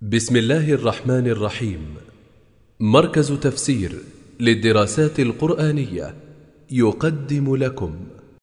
بسم الله الرحمن الرحيم. مركز تفسير للدراسات القرآنية يقدم لكم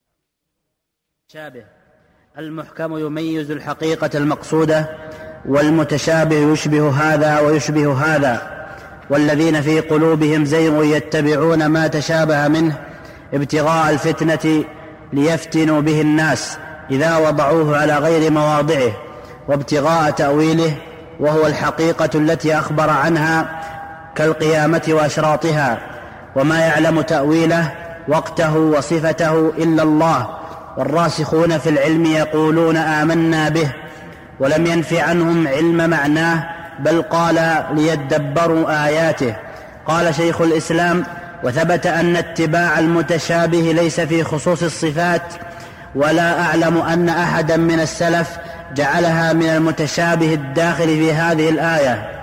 شابه. المحكم يميز الحقيقة المقصودة، والمتشابه يشبه هذا ويشبه هذا، والذين في قلوبهم زيغ يتبعون ما تشابه منه ابتغاء الفتنة ليفتنوا به الناس إذا وضعوه على غير مواضعه، وابتغاء تأويله وهو الحقيقة التي أخبر عنها كالقيامة وأشراطها، وما يعلم تأويله وقته وصفته إلا الله، والراسخون في العلم يقولون آمنا به، ولم ينف عنهم علم معناه، بل قال ليدبروا آياته. قال شيخ الإسلام: وثبت أن اتباع المتشابه ليس في خصوص الصفات، ولا أعلم أن أحدا من السلف جعلها من المتشابه الداخل في هذه الآية،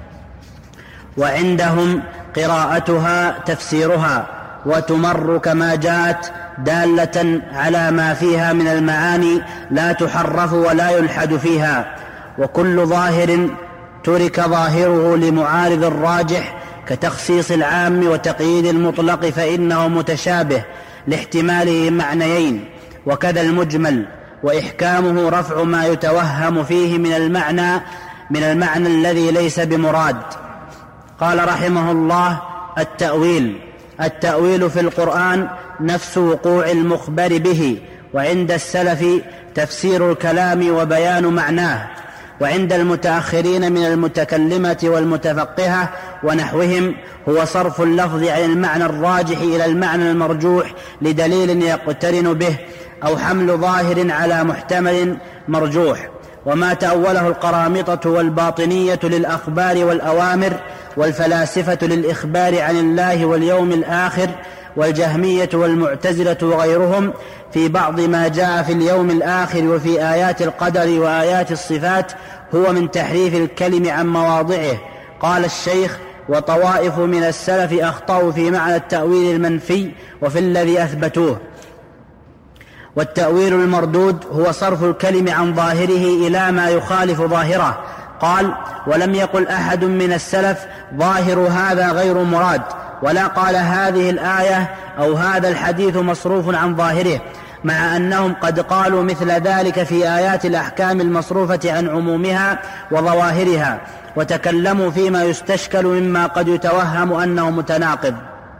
وعندهم قراءتها تفسيرها وتمر كما جاءت، دالة على ما فيها من المعاني لا تحرف ولا يلحد فيها، وكل ظاهر ترك ظاهره لمعارض الراجح كتخصيص العام وتقييد المطلق فإنه متشابه لاحتماله معنيين، وكذا المجمل، وإحكامه رفع ما يتوهم فيه من المعنى الذي ليس بمراد. قال رحمه الله: التأويل في القرآن نفس وقوع المخبر به، وعند السلف تفسير الكلام وبيان معناه، وعند المتأخرين من المتكلمة والمتفقهة ونحوهم هو صرف اللفظ عن المعنى الراجح إلى المعنى المرجوح لدليل يقترن به، أو حمل ظاهر على محتمل مرجوح. وما تأوله القرامطة والباطنية للأخبار والأوامر، والفلاسفة للإخبار عن الله واليوم الآخر، والجهمية والمعتزلة وغيرهم في بعض ما جاء في اليوم الآخر وفي آيات القدر وآيات الصفات، هو من تحريف الكلم عن مواضعه. قال الشيخ: وطوائف من السلف أخطأوا في معنى التأويل المنفي وفي الذي أثبتوه. والتأويل المردود هو صرف الكلم عن ظاهره إلى ما يخالف ظاهره. قال: ولم يقل أحد من السلف ظاهر هذا غير مراد، ولا قال هذه الآية أو هذا الحديث مصروف عن ظاهره، مع أنهم قد قالوا مثل ذلك في آيات الأحكام المصروفة عن عمومها وظواهرها، وتكلموا فيما يستشكل مما قد يتوهم أنه متناقض.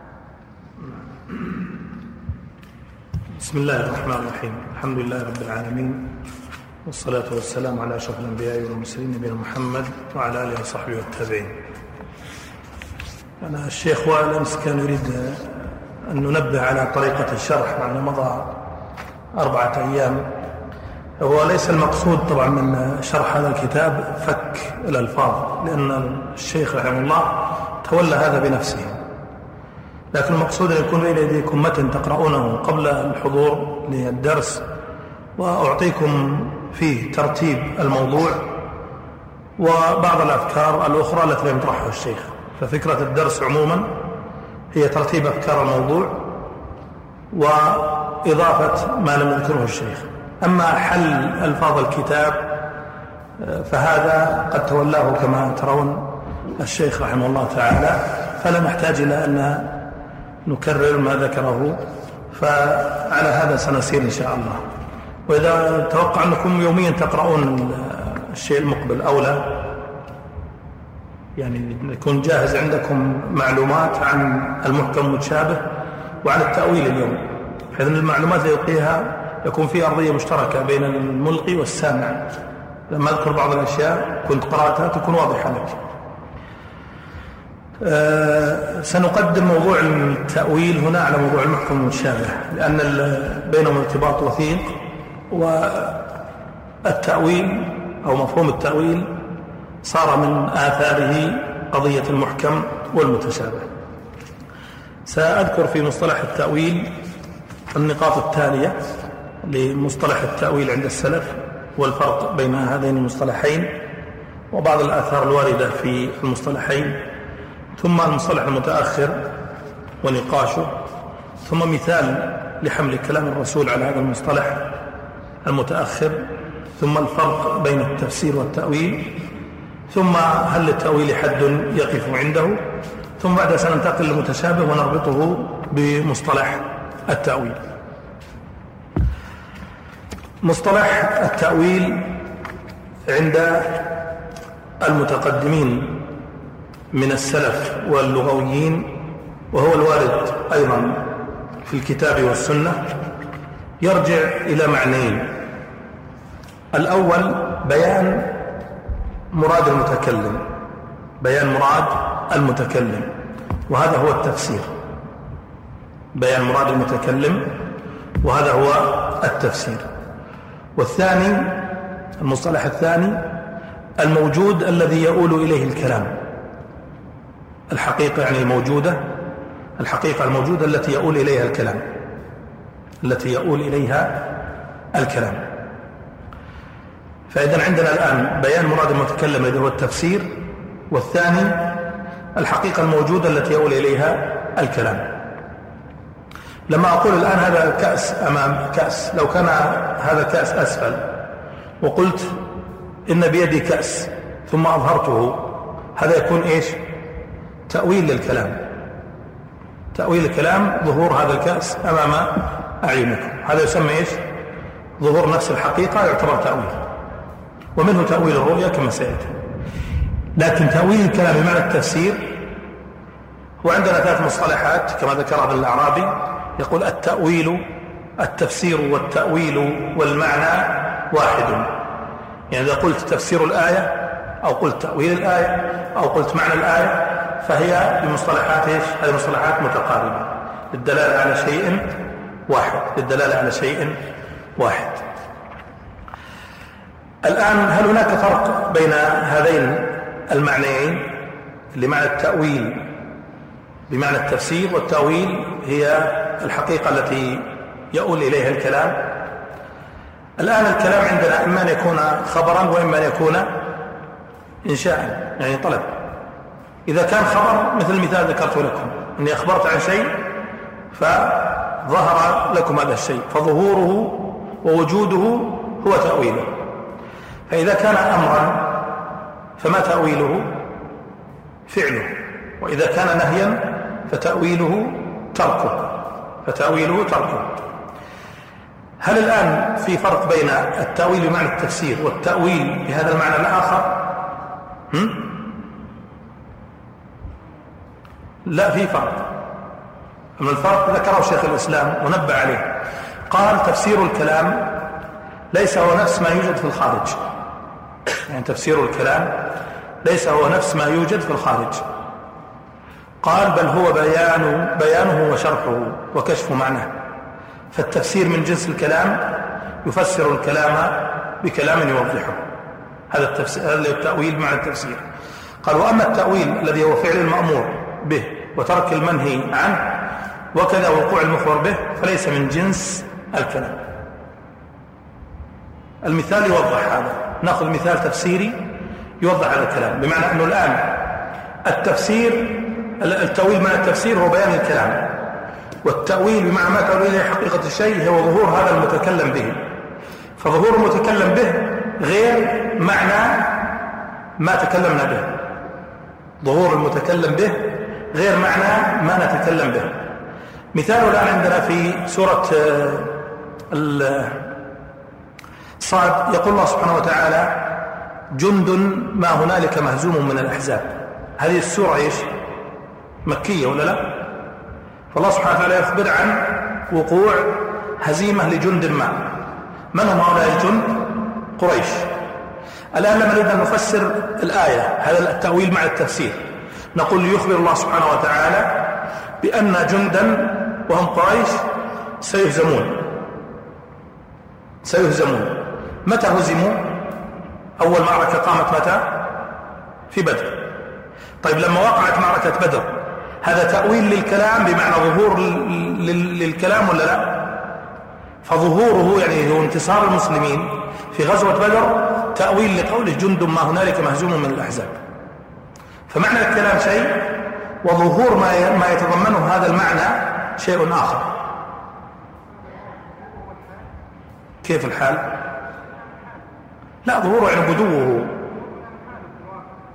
بسم الله الرحمن الرحيم. الحمد لله رب العالمين، والصلاة والسلام على أشرف الأنبياء والمرسلين نبينا محمد وعلى آله وصحبه والتابعين. أنا الشيخ وائل أمس كان يريد أن ننبه على طريقة الشرح، مع أنه مضى 4 أيام. هو ليس المقصود طبعا من شرح هذا الكتاب فك الألفاظ، لأن الشيخ رحمه الله تولى هذا بنفسه، لكن المقصود أن يكون بين يديكم متن تقرؤونه قبل الحضور للدرس، وأعطيكم فيه ترتيب الموضوع وبعض الأفكار الأخرى التي لم يطرحها الشيخ. ففكرة الدرس عموما هي ترتيب أفكار الموضوع وإضافة ما لم يذكره الشيخ. أما حل ألفاظ الكتاب فهذا قد تولاه كما ترون الشيخ رحمه الله تعالى، فلا نحتاج إلى أن نكرر ما ذكره، فعلى هذا سنسير إن شاء الله. وإذا توقع أنكم يوميا تقرؤون الشيء المقبل أولى، يعني يكون جاهز عندكم معلومات عن المحكم المتشابه وعن التأويل اليوم، بحيث أن المعلومات اللي يلقيها يكون في أرضية مشتركة بين الملقي والسامع. لما أذكر بعض الأشياء كنت قرأتها تكون واضحة لك. سنقدم موضوع التأويل هنا على موضوع المحكم المتشابه، لأن بينهم ارتباط وثيق، والتأويل أو مفهوم التأويل صار من آثاره قضية المحكم والمتشابه. سأذكر في مصطلح التأويل النقاط التالية لمصطلح التأويل عند السلف، والفرق بين هذين المصطلحين، وبعض الآثار الواردة في المصطلحين، ثم المصطلح المتأخر ونقاشه، ثم مثال لحمل كلام الرسول على هذا المصطلح المتأخر، ثم الفرق بين التفسير والتأويل، ثم هل للتأويل حد يقف عنده، ثم بعد سننتقل للمتشابه ونربطه بمصطلح التأويل. مصطلح التأويل عند المتقدمين من السلف واللغويين، وهو الوارد أيضا في الكتاب والسنة، يرجع إلى معنيين. الأول بيان مراد المتكلم، بيان مراد المتكلم، وهذا هو التفسير. بيان مراد المتكلم وهذا هو التفسير. والثاني، المصطلح الثاني، الموجود الذي يؤول إليه الكلام، الحقيقة يعني الموجودة، الحقيقة الموجودة التي يؤول إليها الكلام، التي يؤول إليها الكلام. فإذا عندنا الآن بيان مراد المتكلم الذي هو التفسير، والثاني الحقيقة الموجودة التي يؤول إليها الكلام. لما أقول الآن هذا كأس أمام كأس، لو كان هذا كأس أسفل وقلت إن بيدي كأس ثم أظهرته، هذا يكون إيش؟ تأويل للكلام. تأويل الكلام ظهور هذا الكأس أمام أعينكم، هذا يسمى إيش؟ ظهور نفس الحقيقة، يعتبر تأويل، ومنه تأويل الرؤيا كما سيأتي. لكن تأويل الكلام بمعنى التفسير، وعندنا 3 مصطلحات كما ذكر ابن الأعرابي، يقول التأويل، التفسير والتأويل والمعنى واحد. يعني إذا قلت تفسير الآية أو قلت تأويل الآية أو قلت معنى الآية، فهي بمصطلحات إيش؟ هذه مصطلحات متقاربة للدلالة على شيء واحد، للدلالة على شيء واحد. الآن هل هناك فرق بين هذين المعنيين، لمعنى التأويل بمعنى التفسير، والتأويل هي الحقيقة التي يؤول إليها الكلام؟ الآن الكلام عندنا إما أن يكون خبرا وإما أن يكون إنشاء، يعني طلب. إذا كان خبر مثل المثال ذكرت لكم، أني أخبرت عن شيء فظهر لكم هذا الشيء، فظهوره ووجوده هو تأويله. فإذا كان أمرا فما تأويله؟ فعله. وإذا كان نهيا فتأويله تركه، فتأويله تركه. هل الآن في فرق بين التأويل بمعنى التفسير والتأويل بهذا المعنى الآخر؟ لا، في فرق. أما الفرق ذكره شيخ الإسلام ونبه عليه، قال تفسير الكلام ليس هو نفس ما يوجد في الخارج. يعني تفسير الكلام ليس هو نفس ما يوجد في الخارج. قال بل هو بيانه وشرحه وكشف معناه. فالتفسير من جنس الكلام، يفسر الكلام بكلام يوضحه، هذا التأويل بمعنى التفسير. قال وأما التأويل الذي هو فعل المأمور به وترك المنهي عنه وكذا وقوع المخبر به فليس من جنس الكلام. المثال يوضح هذا، نأخذ مثال تفسيري يوضح هذا الكلام، بمعنى أنه الآن التأويل معنى التفسير هو بيان الكلام، والتأويل بمعنى ما تأويل إليه حقيقة الشيء هو ظهور هذا المتكلم به. فظهور المتكلم به غير معنى ما تكلمنا به، ظهور المتكلم به غير معنى ما نتكلم به. مثال الآن عندنا في سورة صاد، يقول الله سبحانه وتعالى جند ما هنالك مهزوم من الأحزاب. هذه السورة إيش؟ مكية ولا لا؟ فالله سبحانه وتعالى يخبر عن وقوع هزيمة لجند ما. من هم هؤلاء الجند؟ قريش. الآن لما نريد أن نفسر الآية، هذا التأويل مع التفسير، نقول يخبر الله سبحانه وتعالى بأن جندا وهم قريش سيهزمون. متى هزموا؟ أول معركة قامت متى؟ في بدر. طيب لما وقعت معركة بدر، هذا تأويل للكلام بمعنى ظهور للكلام ولا لا؟ فظهوره يعني هو انتصار المسلمين في غزوة بدر تأويل لقوله جند ما هنالك مهزوم من الأحزاب. فمعنى الكلام شيء، وظهور ما يتضمنه هذا المعنى شيء آخر. كيف الحال؟ لا، ظهوره يعني بدوه.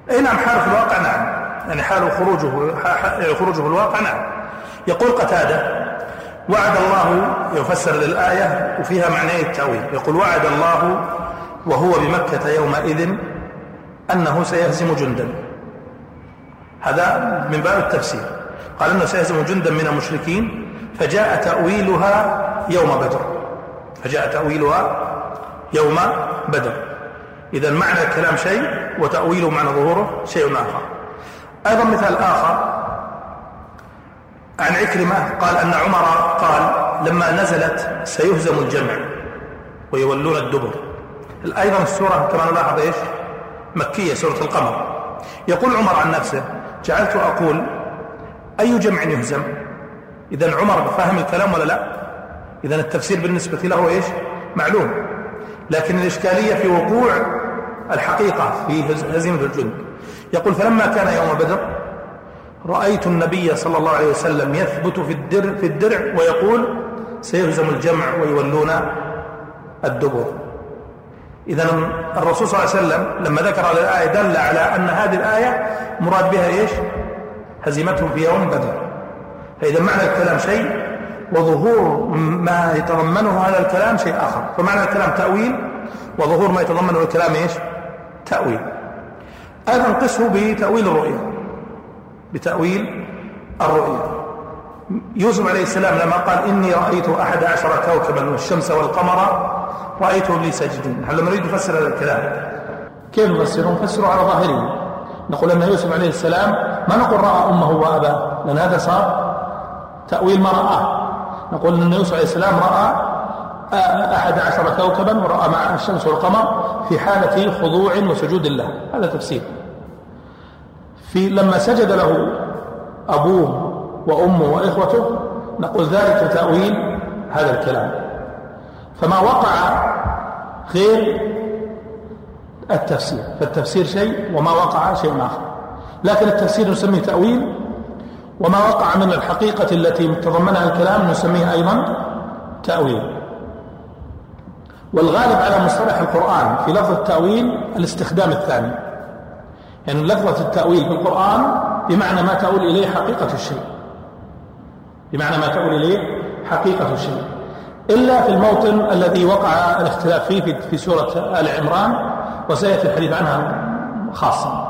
أي نعم، حال في الواقع نعم، يعني حال خروجه في الواقع نعم. يقول قتادة: وعد الله، يفسر للآية وفيها معنى التأويل، يقول: وعد الله وهو بمكة يومئذ أنه سيهزم جندا. هذا من باب التفسير، قال أنه سيهزم جندا من المشركين، فجاء تأويلها يوم بدر، فجاء تأويلها يوم بدر. إذا معنى الكلام شيء وتأويله معنى ظهوره شيء آخر. أيضا مثال آخر عن عكرمة قال أن عمر قال لما نزلت سيهزم الجمع ويولون الدبر. أيضا السورة كما نلاحظ إيش؟ مكية، سورة القمر. يقول عمر عن نفسه: جعلت أقول أي جمع يهزم؟ إذن عمر فهم الكلام ولا لا؟ إذن التفسير بالنسبة له إيش؟ معلوم، لكن الإشكالية في وقوع الحقيقة في هزيمة الجند. يقول: فلما كان يوم بدر رأيت النبي صلى الله عليه وسلم يثبت في الدرع ويقول: سيهزم الجمع ويولون الدبر. إذن الرسول صلى الله عليه وسلم لما ذكر الآية دل على أن هذه الآية مراد بها إيش؟ هزيمتهم في يوم بدر. فإذا معنى الكلام شيء وظهور ما يتضمنه هذا الكلام شيء آخر. فمعنى الكلام تأويل، وظهور ما يتضمنه الكلام إيش؟ تأويل. أيضا قسه بتأويل الرؤيا، بتأويل الرؤيا. يوسف عليه السلام لما قال: إني رأيت 11 كوكبا والشمس والقمر رأيتهم لي ساجدين. نحن لما نريد نفسر هذا الكلام كيف نفسره؟ نفسره على ظاهره. نقول أن يوسف عليه السلام ما نقول رأى أمه وأباه، لأن هذا صار تأويل ما رآه. نقول أن يوسف عليه السلام رأى 11 كوكبا ورأى مع الشمس والقمر في حالة خضوع وسجود الله. هذا تفسير. لما سجد له أبوه وأمه وإخوته نقول ذلك تأويل هذا الكلام. فما وقع غير التفسير، فالتفسير شيء وما وقع شيء آخر. لكن التفسير نسميه تأويل، وما وقع من الحقيقة التي تضمنها الكلام نسميه أيضا تأويل. والغالب على مصطلح القرآن في لفظ التأويل الاستخدام الثاني، يعني لفظة التأويل في القرآن بمعنى ما تؤول إليه حقيقة الشيء، بمعنى ما تؤول إليه حقيقة الشيء، إلا في الموطن الذي وقع الاختلاف فيه في سورة آل عمران، وسيأتي الحديث عنها خاصة.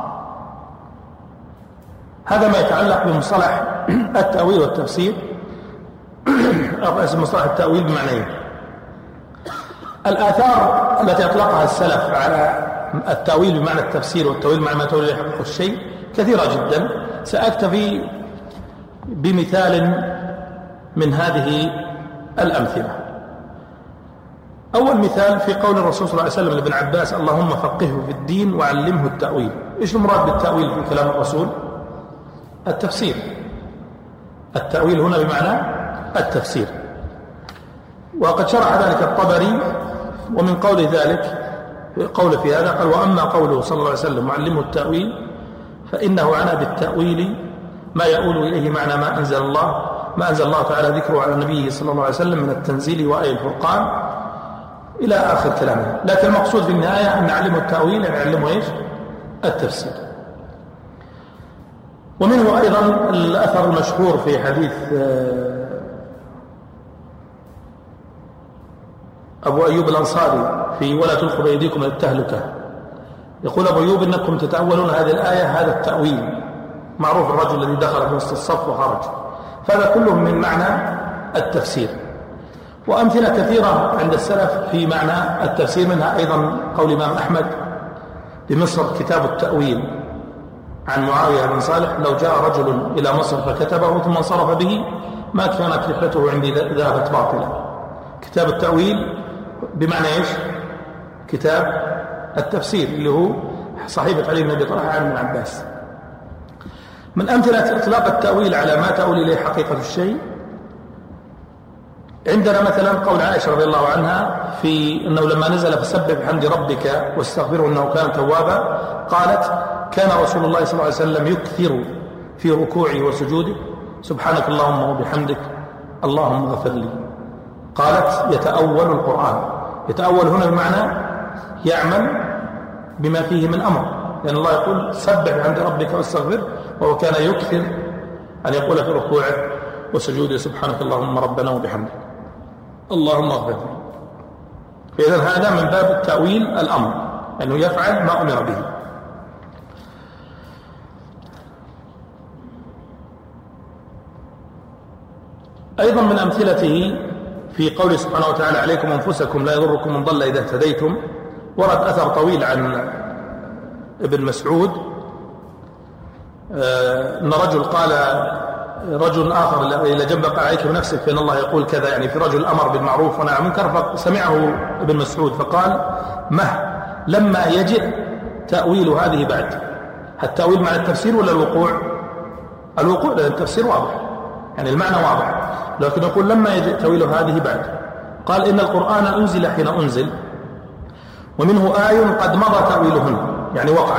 هذا ما يتعلق بمصطلح التأويل والتفسير، مصطلح التأويل بمعنيين. الآثار التي أطلقها السلف على التأويل بمعنى التفسير والتأويل بمعنى ما تؤول إليه حقيقة الشيء كثيرة جدا. سأكتفي بمثال من هذه الأمثلة. أول مثال في قول الرسول صلى الله عليه وسلم لابن عباس: اللهم فقهه في الدين وعلمه التأويل. إيش المراد بالتأويل في كلام الرسول؟ التفسير. التأويل هنا بمعنى التفسير. وقد شرح ذلك الطبري، ومن قول ذلك قول في هذا قال: وأما قوله صلى الله عليه وسلم وعلمه التأويل فإنه عنى بالتأويل ما يؤول إليه معنى ما أنزل الله تعالى ذكره على نبيه صلى الله عليه وسلم من التنزيل وآي الفرقان إلى آخر كلامه. لكن المقصود في النهاية أن نعلمه التأويل، يعني نعلمه إيش؟ التفسير. ومنه أيضا الأثر المشهور في حديث أبو أيوب الأنصاري في ولا تلقوا بأيديكم إلى التهلكة. يقول أبو أيوب: إنكم تتأولون هذه الآية هذا التأويل، معروف الرجل الذي دخل في وسط الصف وخرج. فهذا كله من معنى التفسير. وأمثلة كثيرة عند السلف في معنى التفسير، منها أيضا قول الإمام أحمد بمصر كتاب التأويل عن معاوية بن صالح: لو جاء رجل إلى مصر فكتبه ثم انصرف به ما كانت رحلته عندي ذهبت باطلة. كتاب التأويل بمعنى إيش؟ كتاب التفسير اللي هو صحيفة علي بن أبي طلحة عن ابن عباس. من أمثلة إطلاق التأويل على ما تؤول إليه حقيقة الشيء عندنا مثلا قول عائشة رضي الله عنها في أنه لما نزل فسبح بحمد ربك واستغفره إنه كان توابا، قالت: كان رسول الله صلى الله عليه وسلم يكثر في ركوعه وسجوده سبحانك اللهم وبحمدك اللهم اغفر لي. قالت: يتأول القرآن. يتأول هنا بمعنى يعمل بما فيه من أمر، لأن الله يقول سبح بحمد ربك واستغفر، وهو كان يكثر أن يقول في ركوعه وسجوده سبحانك اللهم ربنا وبحمدك اللهم اغفر لي. فإذا هذا من باب تأويل الأمر، أنه يفعل ما أمر به. أيضا من أمثلته في قوله سبحانه وتعالى عليكم أنفسكم لا يضركم من ضل إذا اهتديتم. ورد أثر طويل عن ابن مسعود أن رجل قال رجل آخر إلى جنب قال عليك بنفسك فإن الله يقول كذا، يعني في رجل أمر بالمعروف ونهى عن المنكر، فسمعه ابن مسعود فقال لما يجئ تأويل هذه بعد. التأويل معنى التفسير ولا الوقوع؟ الوقوع، لأن التفسير واضح يعني المعنى واضح، لكن يقول لما يجئ تأويل هذه بعد. قال إن القرآن أنزل حين أنزل ومنه آي قد مضى تأويلهن، يعني وقع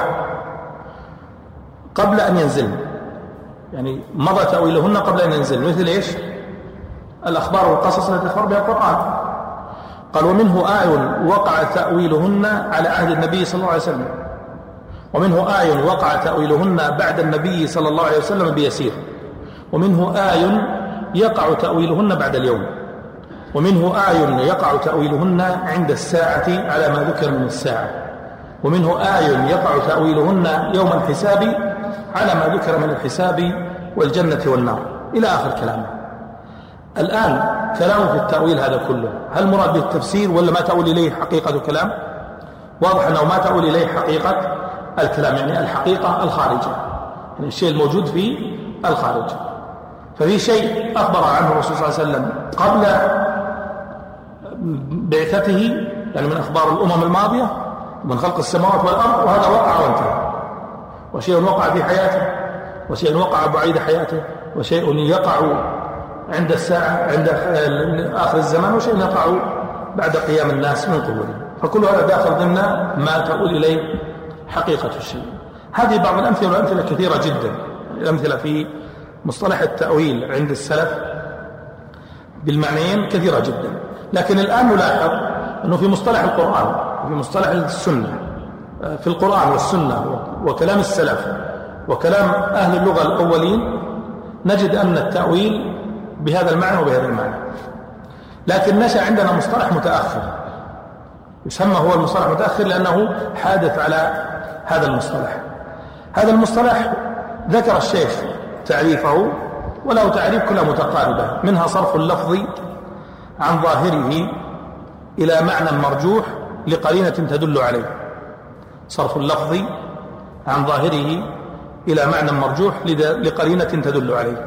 قبل أن ينزل، يعني مضى تأويلهن قبل أن ينزل، مثل إيش؟ الأخبار والقصص التي أخبر بها القرآن. قال ومنه آي وقع تأويلهن على عهد النبي صلى الله عليه وسلم، ومنه آي وقع تأويلهن بعد النبي صلى الله عليه وسلم بيسير، ومنه آي يقع تأويلهن بعد اليوم، ومنه آي يقع تأويلهن عند الساعة على ما ذكر من الساعة، ومنه آي يقع تأويلهن يوم الحساب على ما ذكر من الحساب والجنة والنار، إلى آخر كلامه. الآن كلامه في التأويل هذا كله، هل مراد به التفسير ولا ما تأول إليه حقيقة كلام؟ واضح أنه ما تأول إليه حقيقة الكلام، يعني الحقيقة الخارجة، يعني الشيء الموجود في الخارج. ففي شيء أخبر عنه الرسول صلى الله عليه وسلم قبل بعثته، يعني من أخبار الأمم الماضية من خلق السماوات والأرض، وهذا وقع وانتهى. وشيء وقع في حياته، وشيء وقع بعيد حياته، وشيء يقع عند الساعة عند آخر الزمان، وشيء يقع بعد قيام الناس من قبورهم. فكل هذا داخل ضمن ما تؤول إليه حقيقة الشيء. هذه بعض الأمثلة، والأمثلة كثيرة جدا. الأمثلة في مصطلح التأويل عند السلف بالمعنيين كثيرة جدا، لكن الآن نلاحظ أنه في مصطلح القرآن وفي مصطلح السنة، في القرآن والسنة وكلام السلف وكلام أهل اللغة الأولين، نجد أن التأويل بهذا المعنى وبهذا المعنى. لكن نشأ عندنا مصطلح متأخر يسمى هو المصطلح المتأخر لأنه حادث على هذا المصطلح. هذا المصطلح ذكر الشيخ تعريفه، وله تعريف كلها متقاربة، منها صرف اللفظ عن ظاهره إلى معنى مرجوح لقرينة تدل عليه. صرف اللفظ عن ظاهره إلى معنى مرجوح لقرينة تدل عليه.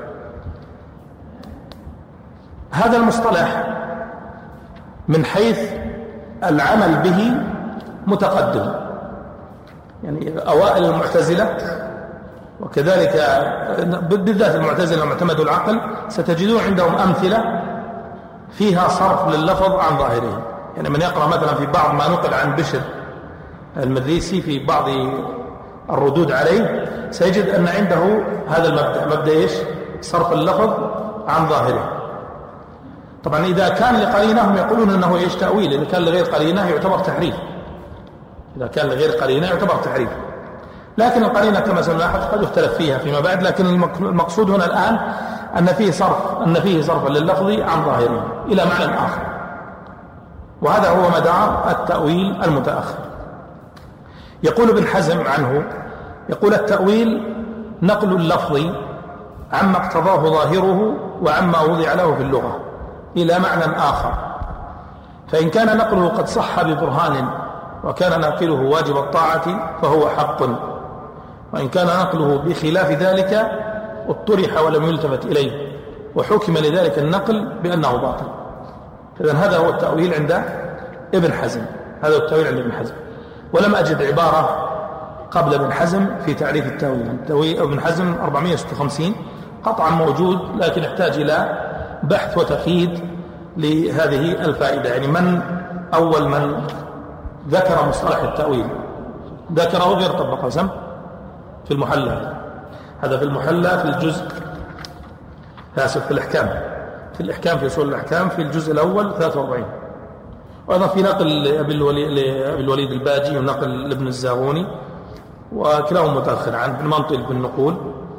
هذا المصطلح من حيث العمل به متقدم، يعني أوائل المعتزلة وكذلك بالذات المعتزلة معتمد العقل ستجدون عندهم أمثلة فيها صرف لللفظ عن ظاهره. يعني من يقرأ مثلا في بعض ما نقل عن بشر المدريسي في بعض الردود عليه سيجد أن عنده هذا المبدأ، مبدأ إيش؟ صرف اللفظ عن ظاهره. طبعا إذا كان لقرينة هم يقولون أنه إيش؟ تأويل. إذا كان لغير قرينة يعتبر تحريف، إذا كان لغير قرينة يعتبر تحريف. لكن القرينة كما سنلاحظ قد يختلف فيها فيما بعد، لكن المقصود هنا الآن أن فيه صرف لللفظ عن ظاهره إلى معنى آخر، وهذا هو مدار التأويل المتأخر. يقول ابن حزم عنه، يقول التأويل نقل اللفظ عما اقتضاه ظاهره وعما وضع له في اللغة إلى معنى آخر، فإن كان نقله قد صح ببرهان وكان ناقله واجب الطاعة فهو حق، وإن كان نقله بخلاف ذلك اطرح ولم يلتفت إليه وحكم لذلك النقل بأنه باطل. إذن هذا هو التأويل عند ابن حزم، هذا هو التأويل عند ابن حزم. ولم أجد عبارة قبل ابن حزم في تعريف التأويل. ابن حزم 456 قطعا موجود، لكن يحتاج إلى بحث وتقييد لهذه الفائدة. يعني من أول من ذكر مصطلح التأويل ذكره غير طبق حزم في المحلى، هذا في المحلى في الجزء في الإحكام في أصول الأحكام في الجزء الأول 43. وأيضا في نقل لأبي الوليد الباجي ونقل لابن الزاغوني وكلاهما متأخر عنه ابن منطق بالنقول،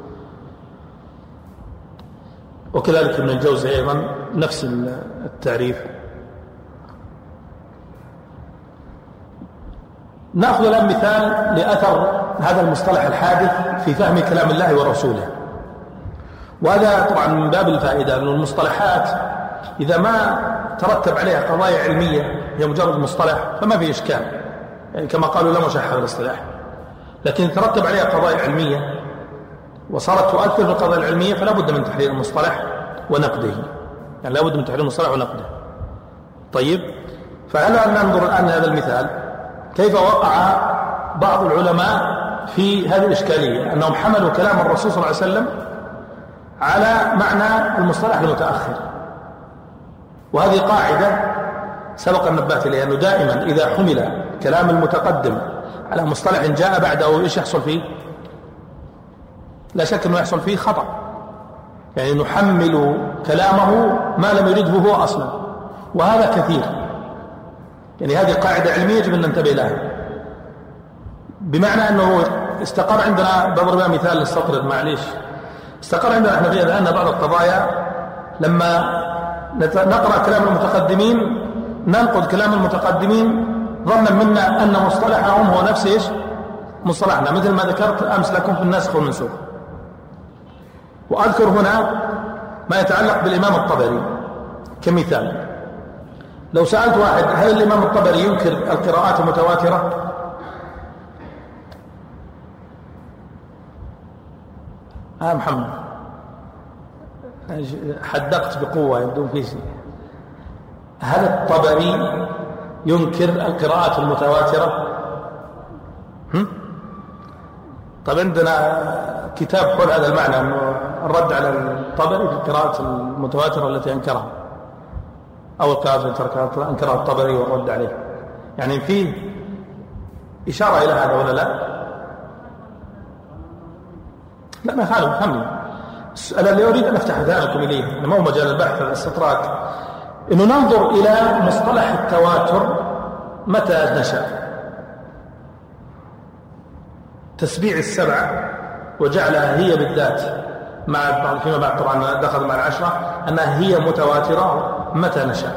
وكذلك ابن الجوزي أيضا نفس التعريف. نأخذ الآن مثال لأثر هذا المصطلح الحادث في فهم كلام الله ورسوله، وهذا طبعا من باب الفائدة، لأن المصطلحات إذا ما ترتب عليها قضايا علمية هي مجرد مصطلح فما في إشكال، يعني كما قالوا لا مشاحة الاصطلاح، لكن ترتب عليها قضايا علمية وصارت تؤثر في القضايا العلمية فلا بد من تحرير المصطلح ونقده، يعني لا بد من تحرير المصطلح ونقده. طيب، فهلا ننظر الآن هذا المثال كيف وقع بعض العلماء في هذه الإشكالية، أنهم حملوا كلام الرسول صلى الله عليه وسلم على معنى المصطلح المتأخر. وهذه قاعدة سبق أن نبهت إليها، أنه دائما إذا حمل كلام المتقدم على مصطلح جاء بعده إيش يحصل فيه؟ لا شك أنه يحصل فيه خطأ، يعني نحمل كلامه ما لم يرده هو أصلا، وهذا كثير. يعني هذه قاعدة علمية يجب أن ننتبه لها، بمعنى أنه استقر عندنا، بضرب مثال للسطر معليش، استقر عندنا احنا في أذهاننا بعض القضايا لما نقرأ كلام المتقدمين ننقض كلام المتقدمين ظنا منا أن مصطلحهم هو نفس إيش مصطلحنا، مثل ما ذكرت أمس لكم في الناسخ والمنسوخ. وأذكر هنا ما يتعلق بالإمام الطبري كمثال. لو سألت واحد هل الإمام الطبري ينكر القراءات المتواترة؟ محمد حدقت بقوة يبدو في شيء. هل الطبري ينكر القراءات المتواترة؟ طب عندنا كتاب حول هذا المعنى، أنه الرد على الطبري في القراءات المتواترة التي أنكرها، أو القراءات التي أنكرها الطبري والرد عليه، يعني فيه إشارة إلى هذا ولا لا؟ لا ما يخالف، فهمني. السؤال اللي أريد أن أفتح ذلكم إليه، أنه مو مجال البحث الاستطراد، إنه ننظر إلى مصطلح التواتر متى نشأ. تسبيع السبع وجعلها هي بالذات مع فيما بعد طبعا دخل مع العشرة أنها هي متواترة، متى نشأ؟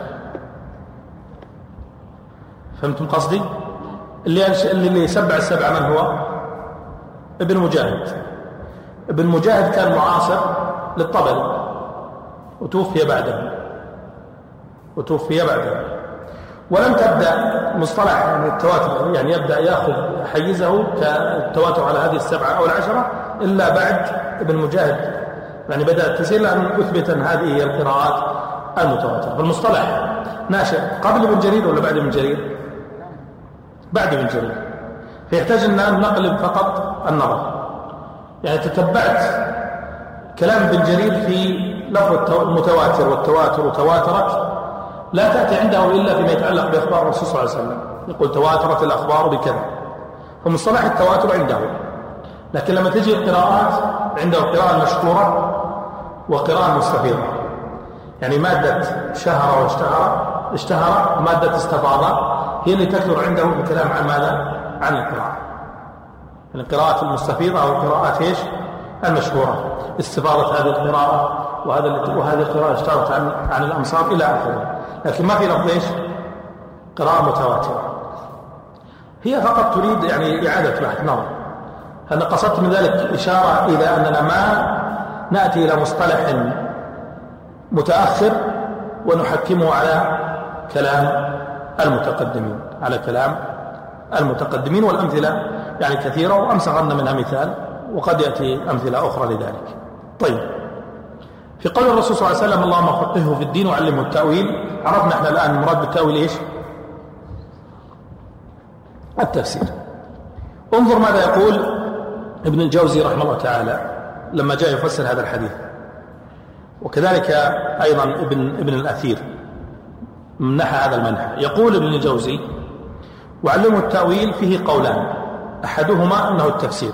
فهمتم قصدي؟ اللي سبع السبع من هو؟ ابن مجاهد. ابن مجاهد كان معاصر للطبري وتوفي بعده، ولم تبدأ مصطلح يعني التواتر يعني يبدأ يأخذ حيزه كالتواتر على هذه السبعة أو العشرة إلا بعد ابن مجاهد، يعني بدأت تسير لأن أثبت أن هذه هي القراءات المتواترة. فالمصطلح ناشئ قبل ابن جرير ولا بعد ابن جرير؟ بعد ابن جرير، فيحتاج أن نقلب فقط النظر. يعني تتبعت كلام ابن جرير في لفظ المتواتر والتواتر وتواترت، لا تأتي عنده إلا فيما يتعلق بأخبار الرسول صلى الله عليه وسلم، يقول تواترت الأخبار بكذا، فمصطلح التواتر عنده. لكن لما تجي القراءات عنده قراءة مشهورة وقراءة مستفيضة، يعني مادة شهر واشتهر مادة استفاضة هي اللي تكثر عنده الكلام عن ماذا؟ عن القراءة، القراءات المستفيضة أو القراءات إيش؟ المشهورة، استفاضة هذه القراءة وهذه القراءة اشتهرت عن الأمصار إلى آخره. لكن ما في لفظ إيش؟ قراءة متواترة. هي فقط تريد يعني إعادة بحث نظر. أنا قصدت من ذلك إشارة إلى أننا ما نأتي إلى مصطلح متأخر ونحكمه على كلام المتقدمين، والأمثلة يعني كثيرة، وأمس أخذنا منها مثال وقد يأتي أمثلة أخرى لذلك. طيب، في قول الرسول صلى الله عليه وسلم اللهم فقهه في الدين وعلمه التأويل، عرفنا احنا الآن المراد بالتأويل إيش؟ التفسير. انظر ماذا يقول ابن الجوزي رحمه الله تعالى لما جاء يفسر هذا الحديث، وكذلك أيضا ابن الأثير منح هذا المنح. يقول ابن الجوزي وعلمه التأويل فيه قولان، أحدهما أنه التفسير،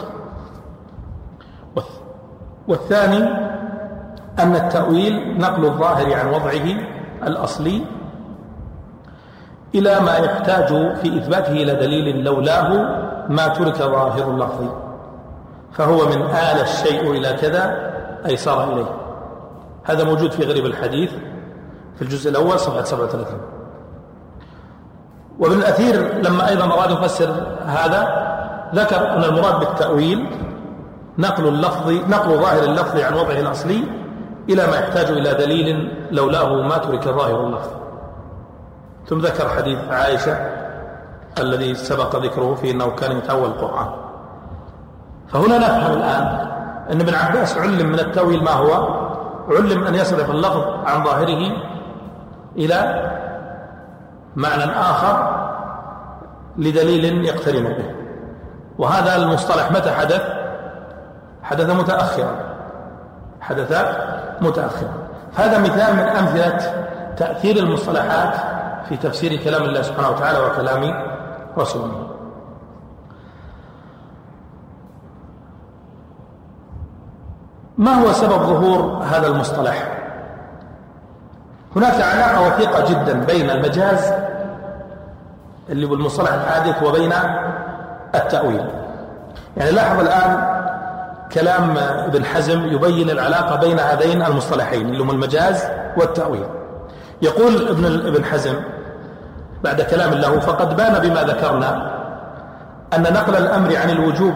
والثاني أن التأويل نقل الظاهر عن وضعه الأصلي إلى ما يحتاج في إثباته إلى دليل لولاه ما ترك ظاهر اللفظ، فهو من آل الشيء إلى كذا أي صار إليه. هذا موجود في غريب الحديث في الجزء الأول صفحة 37. وابن الأثير لما أيضا أراد يفسر هذا ذكر أن المراد بالتأويل نقل ظاهر اللفظ عن وضعه الأصلي إلى ما يحتاج إلى دليل لولاه ما ترك ظاهر اللفظ. ثم ذكر حديث عائشة الذي سبق ذكره في أنه كان يتأول القرآن. فهنا نفهم الآن أن ابن عباس علم من التأويل ما هو؟ علم أن يصرف اللفظ عن ظاهره إلى معنى آخر لدليل يقترن به. وهذا المصطلح متى حدث؟ حدث متأخرا. فهذا مثال من أمثلة تأثير المصطلحات في تفسير كلام الله سبحانه وتعالى وكلام رسوله. ما هو سبب ظهور هذا المصطلح؟ هناك علاقة وثيقة جدا بين المجاز اللي هو المصطلح الحادث وبين التأويل. يعني لاحظ الآن كلام ابن حزم يبين العلاقة بين هذين المصطلحين اللي هم المجاز والتأويل. يقول ابن حزم بعد كلام له: فقد بان بما ذكرنا أن نقل الأمر عن الوجوب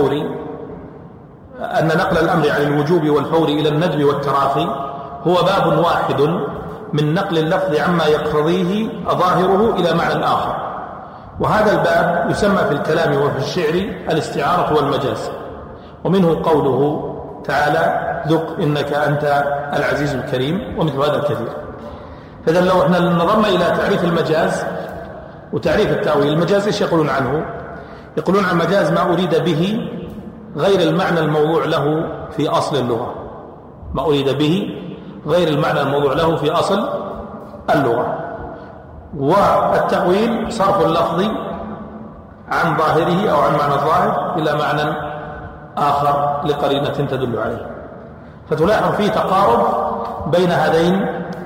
والفور إلى الندب والتراخي هو باب واحد من نقل اللفظ عما يقتضيه ظاهره إلى معنى آخر. وهذا الباب يسمى في الكلام وفي الشعر الاستعارة والمجاز، ومنه قوله تعالى: ذق إنك أنت العزيز الكريم، ومثل هذا الكثير. فإذا لو احنا نظرنا إلى تعريف المجاز وتعريف التأويل، المجاز ايش يقولون عنه؟ يقولون عن المجاز ما أريد به غير المعنى الموضوع له في أصل اللغة. ما أريد به غير المعنى الموضوع له في أصل اللغة. والتأويل صرف اللفظ عن ظاهره أو عن معنى الظاهر إلى معنى آخر لقرينة تدل عليه. فتلاحظ فيه تقارب بين هذين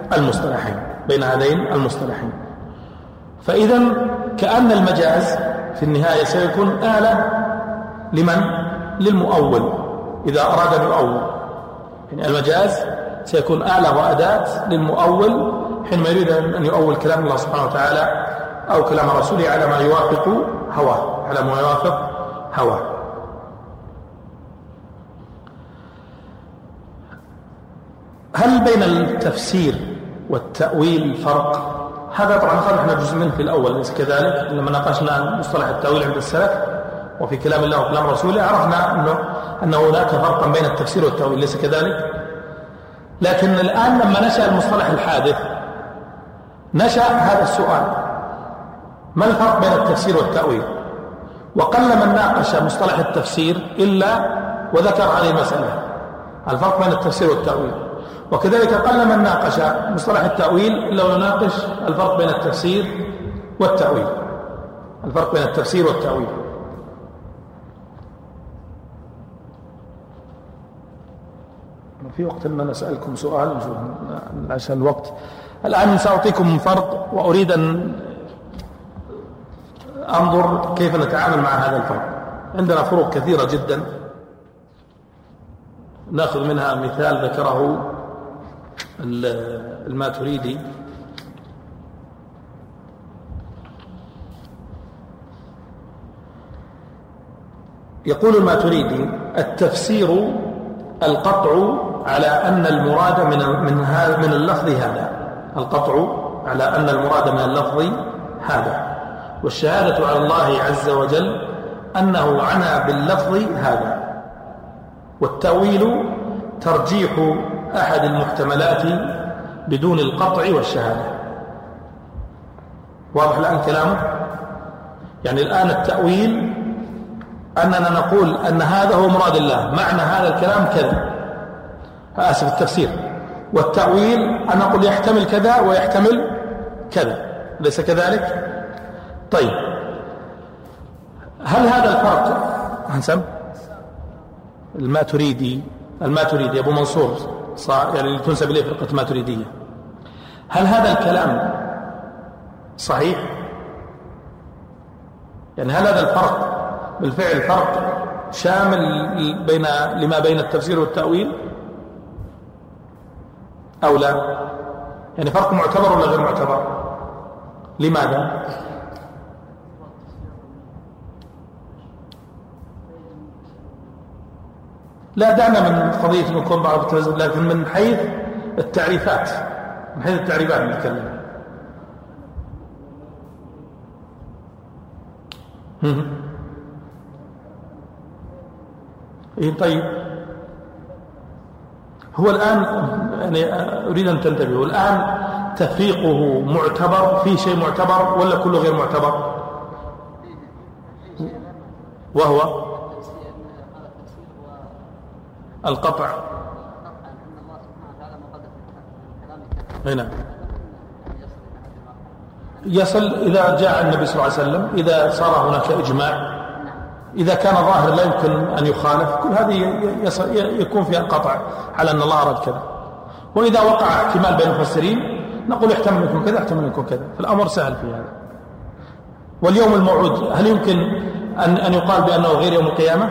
المصطلحين. فإذا كأن المجاز في النهاية سيكون آلة لمن؟ للمؤول إذا أراد أن يؤول. يعني المجاز سيكون آلة وأداة للمؤول حينما يريد أن يؤول كلام الله سبحانه وتعالى أو كلام رسوله على ما يوافق هواه. هل بين التفسير والتأويل فرق؟ هذا طبعا أخذنا جزء منه في الأول، ليس كذلك؟ لما ناقشنا مصطلح التأويل عند السلف وفي كلام الله وكلام رسوله عرفنا أن هناك فرقا بين التفسير والتأويل، ليس كذلك؟ لكن الآن لما نشأ المصطلح الحادث نشأ هذا السؤال: ما الفرق بين التفسير والتأويل؟ وقل من ناقش مصطلح التفسير إلا وذكر هذه المسألة، الفرق بين التفسير والتأويل. وكذلك قل من ناقش مصطلح التأويل إلا وناقش الفرق بين التفسير والتأويل. في وقت أن نسألكم سؤال عشان الوقت. الآن سأعطيكم فرق وأريد أن أنظر كيف نتعامل مع هذا الفرق. عندنا فروق كثيرة جدا، نأخذ منها مثال ذكره الماتريدي. يقول الماتريدي: التفسير القطع على أن المراد من اللفظ هذا، والشهادة على الله عز وجل أنه عنى باللفظ هذا، والتأويل ترجيح أحد المحتملات بدون القطع والشهادة. واضح الآن كلامه؟ يعني الآن التأويل أننا نقول أن هذا هو مراد الله، معنى هذا الكلام كذا، التفسير. والتأويل أن نقول يحتمل كذا ويحتمل كذا، ليس كذلك؟ طيب، هل هذا الفرق هنسم الماتريدي أبو منصور يعني اللي تنسب إليه فرقة ماتريدية، هل هذا الكلام صحيح؟ يعني هل هذا الفرق بالفعل فرق شامل لما بين التفسير والتأويل أو لا؟ يعني فرق معتبر ولا غير معتبر؟ لماذا؟ لا دعنا من قضية أن يكون بعض التفسير، لكن من حيث التعريفات نتكلم. طيب، هو الآن يعني أريد أن تنتبهوا، الآن تفريقه معتبر، في شيء معتبر ولا كله غير معتبر؟ وهو القطع. هنا يصل إذا جاء النبي صلى الله عليه وسلم، إذا صار هناك إجماع، إذا كان ظاهر لا يمكن أن يخالف، كل هذه يكون فيها قطع على أن الله أراد كذا. وإذا وقع احتمال بين المفسرين نقول يحتمل أن يكون كذا، يحتمل أن يكون كذا، فالأمر سهل في هذا. واليوم الموعود هل يمكن أن يقال بأنه غير يوم القيامة؟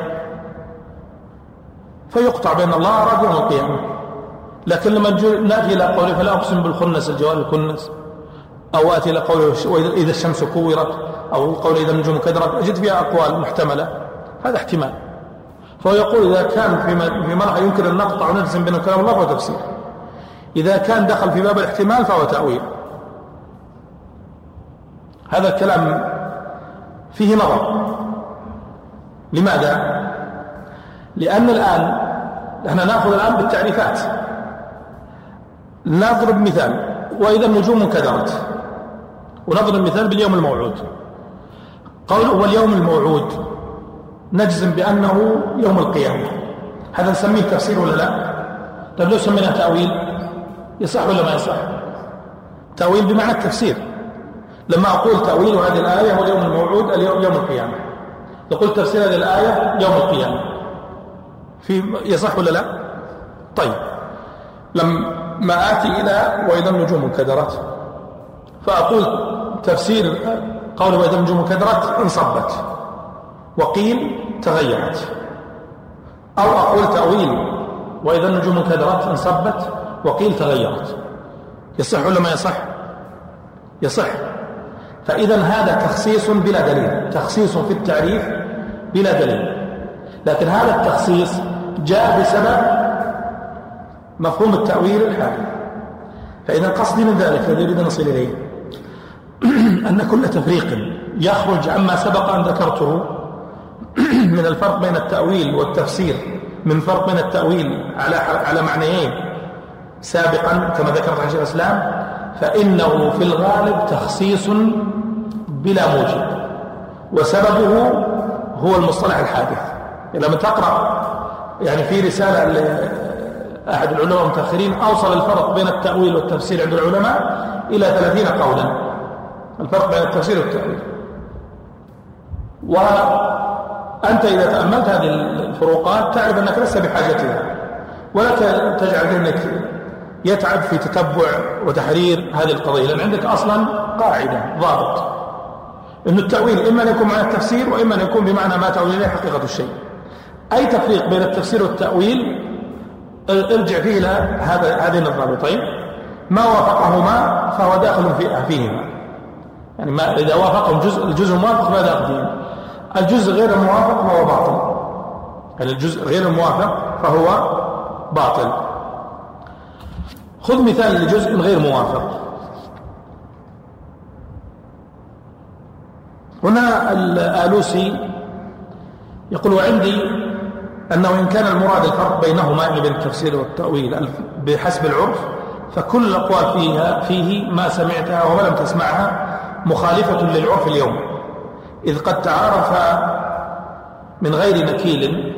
فيقطع بأن الله أراد يوم القيامة. لكن لما نأتي إلى قوله فلا أقسم بالخنس الجوار الكنس، أو أتي إلى قوله إذا الشمس كورت، أو قول إذا النجوم كدرت، أجد فيها أقوال محتملة، هذا احتمال. فهو يقول إذا كان في مرحلة يمكن أن نقطع ونجزم بين كلام الله فهو تفسير، إذا كان دخل في باب الاحتمال فهو تأويل. هذا الكلام فيه نظر. لماذا؟ لأن الآن نحن نأخذ الآن بالتعريفات. نضرب مثال وإذا النجوم انكدرت، ونضرب مثال باليوم الموعود. قوله واليوم الموعود نجزم بأنه يوم القيامة، هذا نسميه تفسير ولا لا؟ طيب لو سمينا تأويل يصح ولا ما يصح؟ تأويل بمعنى التفسير. لما أقول تأويل هذه الآية هو اليوم الموعود يوم القيامة، لو قلت تفسير هذه الآية يوم القيامة، يصح ولا لا؟ طيب، لما آتي إلى وإذا النجوم انكدرت فأقول تفسير قول وإذا النجوم انكدرت انصبت، وقيل تغيرت. أو أقول تأويل وإذا النجوم انكدرت انصبت وقيل تغيرت، يصح ولا ما يصح؟ يصح. فإذا هذا تخصيص بلا دليل، تخصيص في التعريف بلا دليل، لكن هذا التخصيص جاء بسبب مفهوم التأويل الحالي. فإذا قصدي من ذلك الذي يريد أن نصل إليه أن كل تفريق يخرج عما سبق أن ذكرته من الفرق بين التأويل والتفسير، من فرق بين التأويل على معنيين سابقا كما ذكرت شيخ الإسلام، فإنه في الغالب تخصيص بلا موجب، وسببه هو المصطلح الحادث. لما تقرأ يعني في رسالة أحد العلماء المتأخرين أوصل الفرق بين التأويل والتفسير عند العلماء إلى 30 قولا، الفرق بين التفسير والتأويل. وأنت إذا تأملت هذه الفروقات تعرف أنك لست بحاجتها، ولا تجعل ذهنك يتعب في تتبع وتحرير هذه القضية، لأن عندك أصلا قاعدة ضابط أن التأويل إما أن يكون معنى التفسير وإما أن يكون بمعنى ما تأويل إليه حقيقة الشيء. أي تفريق بين التفسير والتأويل ارجع فيه إلى هذين الضابطين، ما وافقهما فهو داخل فيهما، يعني ما إذا وافقهم الجزء الموافق فهذا فيهما، الجزء غير الموافق فهو باطل، يعني الجزء غير الموافق فهو باطل. خذ مثال لجزء غير موافق. هنا الآلوسي يقول وعندي أنه إن كان المراد الفرق بينهما يعني بين التفسير والتأويل بحسب العرف، فكل الأقوال فيه ما سمعتها وما لم تسمعها مخالفة للعرف اليوم، إذ قد تعارف من غير نكير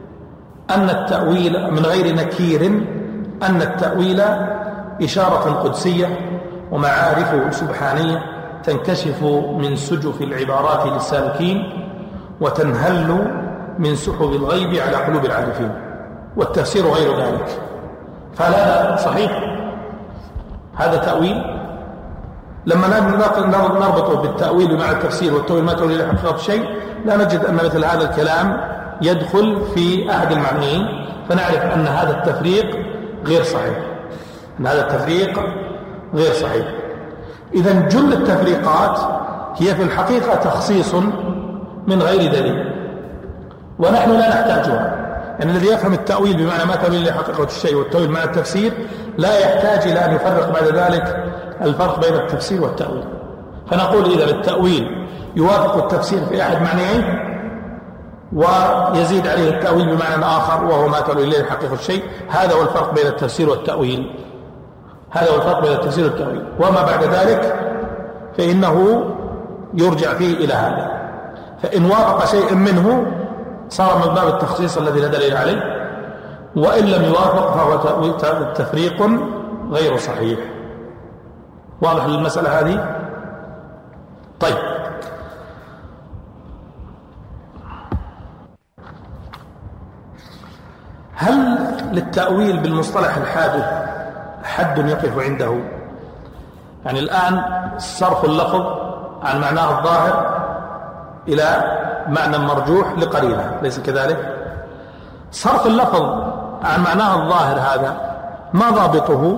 أن التأويل إشارة قدسية ومعارف سبحانية تنكشف من سجف العبارات للسالكين وتنهل من سحب الغيب على قلوب العارفين، والتفسير غير ذلك. فهذا صحيح؟ هذا تأويل؟ لما نربطه بالتأويل بمعنى التفسير والتأويل ما تؤول إلى حقيقة الشيء لا نجد أن مثل هذا الكلام يدخل في أحد المعنيين، فنعرف أن هذا التفريق غير صحيح، أن هذا التفريق غير صحيح. إذن جل التفريقات هي في الحقيقة تخصيص من غير دليل، ونحن لا نحتاجها. يعني الذي يفهم التأويل بمعنى ما تؤول إلى حقيقة الشيء والتأويل بمعنى التفسير لا يحتاج إلى أن يفرق بعد ذلك الفرق بين التفسير والتأويل. فنقول إذا التأويل يوافق التفسير في أحد معنيين ويزيد عليه التأويل بمعنى آخر وهو ما تؤول إليه حقيقة الشيء، هذا هو الفرق بين التفسير والتأويل، هذا هو الفرق بين التفسير والتأويل. وما بعد ذلك فإنه يرجع فيه إلى هذا، فإن وافق شيء منه صار من باب التخصيص الذي لا دليل عليه، وإن لم يوافق فهو تفريق غير صحيح. واضح المسألة هذه؟ طيب، هل للتأويل بالمصطلح الحادث حد يقف عنده؟ يعني الآن صرف اللفظ عن معناه الظاهر إلى معنى مرجوح لقرينة، ليس كذلك؟ صرف اللفظ عن معناه الظاهر هذا ما ضابطه؟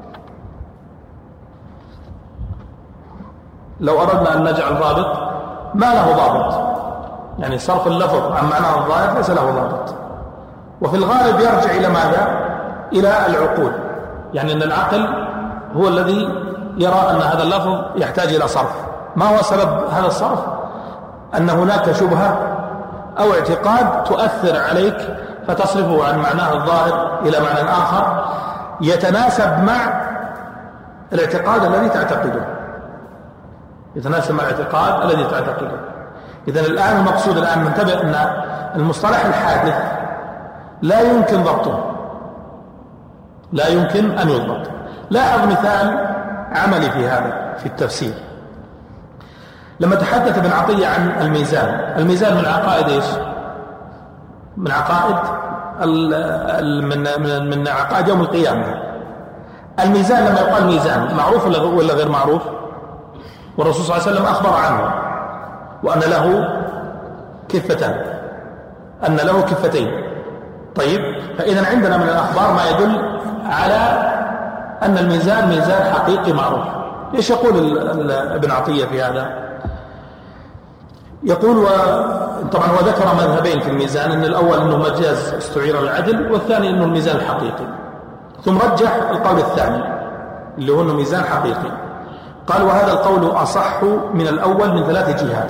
لو أردنا أن نجعل ضابط ما له ضابط، يعني صرف اللفظ عن معناه الظاهر ليس له ضابط، وفي الغالب يرجع إلى ماذا؟ إلى العقول، يعني أن العقل هو الذي يرى أن هذا اللفظ يحتاج إلى صرف. ما هو سبب هذا الصرف؟ أن هناك شبهة أو اعتقاد تؤثر عليك فتصرفه عن معناه الظاهر إلى معنى آخر يتناسب مع الاعتقاد الذي تعتقده، يتناسب مع الاعتقاد الذي تعتقده. إذن الآن المقصود الآن ننتبه أن المصطلح الحادث لا يمكن ضبطه، لا يمكن أن يضبط. لاحظ مثال عملي في هذا في التفسير. لما تحدث ابن عطية عن الميزان، الميزان من عقائد ايش؟ من عقائد من عقائد يوم القيامة. الميزان لما يقال ميزان معروف ولا غير معروف؟ والرسول صلى الله عليه وسلم أخبر عنه وأن له كفتان، أن له كفتين. طيب، فإذا عندنا من الأخبار ما يدل على أن الميزان ميزان حقيقي معروف. ايش يقول ابن عطية في هذا؟ يقول طبعا هو ذكر مذهبين في الميزان، ان الاول انه مجاز استعير العدل، والثاني انه الميزان الحقيقي، ثم رجح القول الثاني اللي هو انه ميزان حقيقي. قال وهذا القول اصح من الاول من 3 جهات.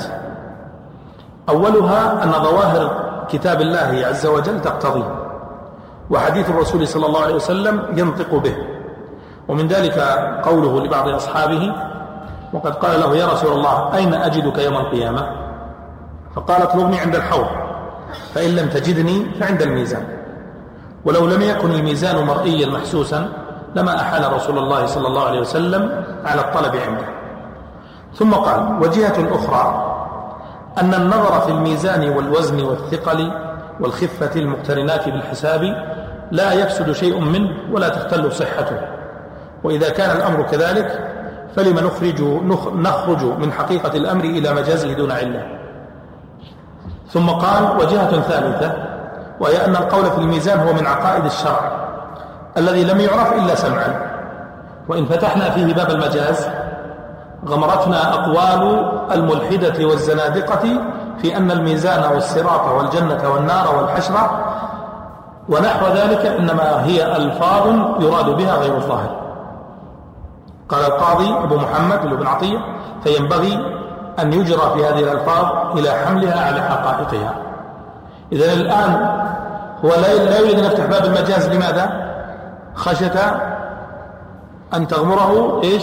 اولها ان ظواهر كتاب الله عز وجل تقتضيه، وحديث الرسول صلى الله عليه وسلم ينطق به، ومن ذلك قوله لبعض اصحابه وقد قال له يا رسول الله اين اجدك يوم القيامة؟ فقال اطلبني عند الحوض، فإن لم تجدني فعند الميزان. ولو لم يكن الميزان مرئيا محسوسا لما أحال رسول الله صلى الله عليه وسلم على الطلب عنده. ثم قال وجهة أخرى أن النظر في الميزان والوزن والثقل والخفة المقترنات بالحساب لا يفسد شيء منه ولا تختل صحته، وإذا كان الأمر كذلك فلما نخرج من حقيقة الأمر إلى مجازه دون علة. ثم قال وجهة ثالثة وهي أن القول في الميزان هو من عقائد الشرع الذي لم يعرف إلا سمعا، وإن فتحنا فيه باب المجاز غمرتنا أقوال الملحدة والزنادقة في أن الميزان والصراط والجنة والنار والحشر ونحو ذلك إنما هي ألفاظ يراد بها غير الظاهر. قال القاضي أبو محمد بن عطية فينبغي أن يجرى في هذه الألفاظ إلى حملها على حقائقها. إذن الآن هو لا يريد أن يفتح باب المجاز، لماذا؟ خشية أن تغمره إيش؟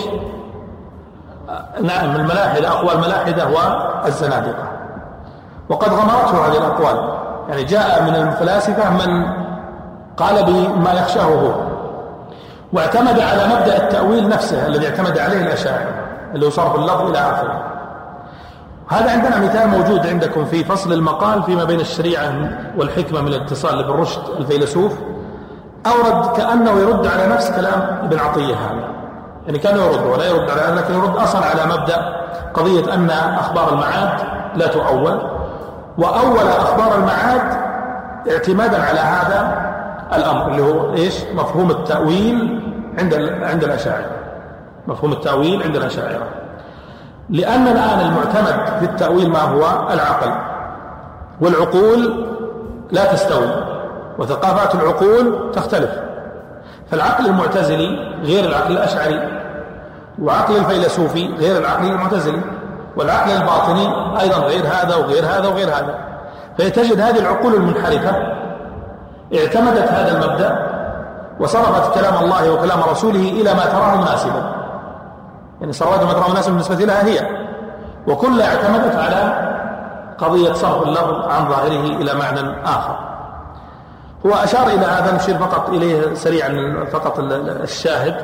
نعم الملاحدة، أقوال الملاحدة والزنادقة، وقد غمرته هذه الأقوال. يعني جاء من الفلاسفة من قال بما يخشاه هو، واعتمد على مبدأ التأويل نفسه الذي اعتمد عليه الأشاعرة اللي هو صرف اللفظ إلى آخره. هذا عندنا مثال موجود عندكم في فصل المقال فيما بين الشريعة والحكمة من الاتصال لابن رشد الفيلسوف، أورد كأنه يرد على نفس كلام ابن عطية هذا، يعني كان يرد ولا يرد على، لكن يرد أصلا على مبدأ قضية أن أخبار المعاد لا تؤول، وأول أخبار المعاد اعتمادا على هذا الأمر اللي هو إيش؟ مفهوم التأويل عند الأشاعرة. مفهوم التأويل عند الأشاعرة، لأن الآن المعتمد في التأويل ما هو؟ العقل، والعقول لا تستوي، وثقافات العقول تختلف. فالعقل المعتزلي غير العقل الأشعري، وعقل الفيلسوفي غير العقل المعتزلي، والعقل الباطني أيضا غير هذا وغير هذا وغير هذا. فتجد هذه العقول المنحرفة اعتمدت هذا المبدأ وصرفت كلام الله وكلام رسوله إلى ما تراه مناسبا، يعني صرفت ما تراه مناسبا بالنسبة لها هي، وكلها اعتمدت على قضية صرف اللفظ عن ظاهره إلى معنى آخر. هو أشار إلى هذا، نشير فقط إليه سريعا فقط الشاهد.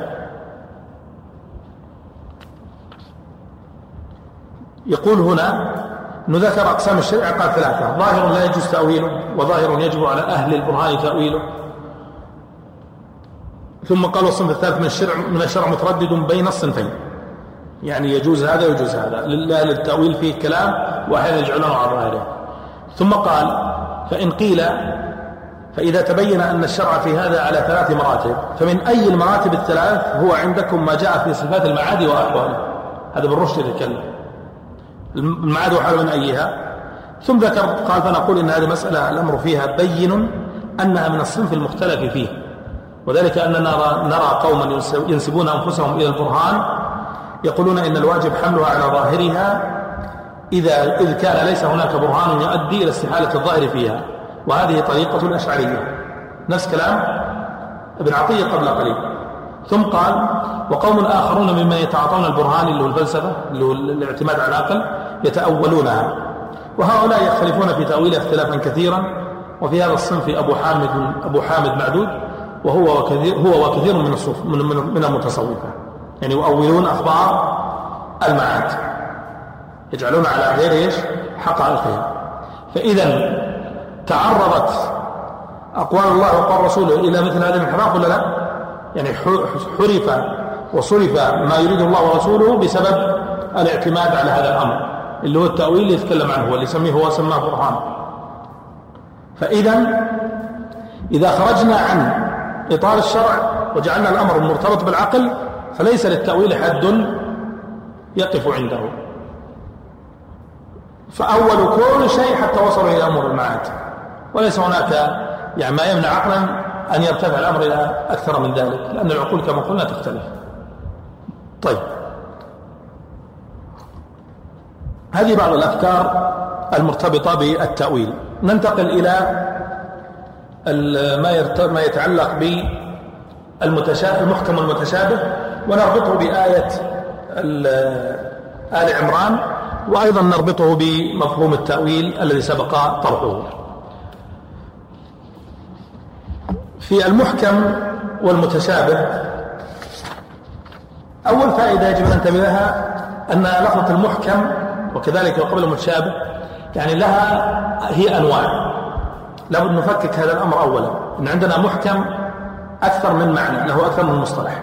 يقول هنا نذكر أقسام الشريعة قال 3: ظاهر لا يجوز تأويله، وظاهر يجب على أهل البرهان تأويله. ثم قال الصنف الثالث من الشرع متردد بين الصنفين، يعني يجوز هذا ويجوز هذا، للتأويل فيه كلام وأحيانا يجعلونه على ظاهره. ثم قال: فإن قيل فإذا تبين أن الشرع في هذا على 3 مراتب، فمن أي المراتب الثلاث هو عندكم ما جاء في صفات المعاد وأحواله؟ هذا بالرشد يتكلم، المعاد وحاله من أيها. ثم ذكر قال: فنقول إن هذه مسألة الأمر فيها بين أنها من الصنف المختلف فيه، وذلك أننا نرى قوما ينسبون أنفسهم إلى البرهان يقولون إن الواجب حملها على ظاهرها إذ كان ليس هناك برهان يؤدي إلى استحالة الظاهر فيها، وهذه طريقة الأشعرية. نفس كلام ابن عطية قبل قليل. ثم قال: وقوم آخرون ممن يتعاطون البرهان اللي هو الفلسفة اللي هو الاعتماد على العقل يتأولونها، وهؤلاء يختلفون في تأويلها اختلافا كثيرا. وفي هذا الصنف أبو حامد معدود، وهو وكثير من المتصوفة، يعني يؤولون أخبار المعاد، يجعلون على غير إيش؟ حقائقها. فإذا تعرضت أقوال الله وقال رسوله إلى مثل هذا الانحراف ولا لا؟ يعني حرف وصرف ما يريد الله ورسوله بسبب الاعتماد على هذا الأمر اللي هو التأويل اللي يتكلم عنه، واللي يسميه هو سماه برهان. إذا خرجنا عن إطار الشرع وجعلنا الأمر مرتبط بالعقل فليس للتأويل حد يقف عنده، فأول كل شيء حتى وصلوا إلى أمور المعاد، وليس هناك يعني ما يمنع عقلا أن يرتفع الأمر إلى أكثر من ذلك، لأن العقول كما قلنا تختلف. طيب، هذه بعض الأفكار المرتبطة بالتأويل. ننتقل إلى ما يتعلق بالمحكم والمتشابه، ونربطه بآية آل عمران، وأيضا نربطه بمفهوم التأويل الذي سبق طرحه. في المحكم والمتشابه أول فائدة يجب أن ننتبه لها أن لفظة المحكم وكذلك وقبل المتشابه يعني هي أنواع، لابد نفكك هذا الأمر أولا. إن عندنا محكم أكثر من معنى، له أكثر من مصطلح.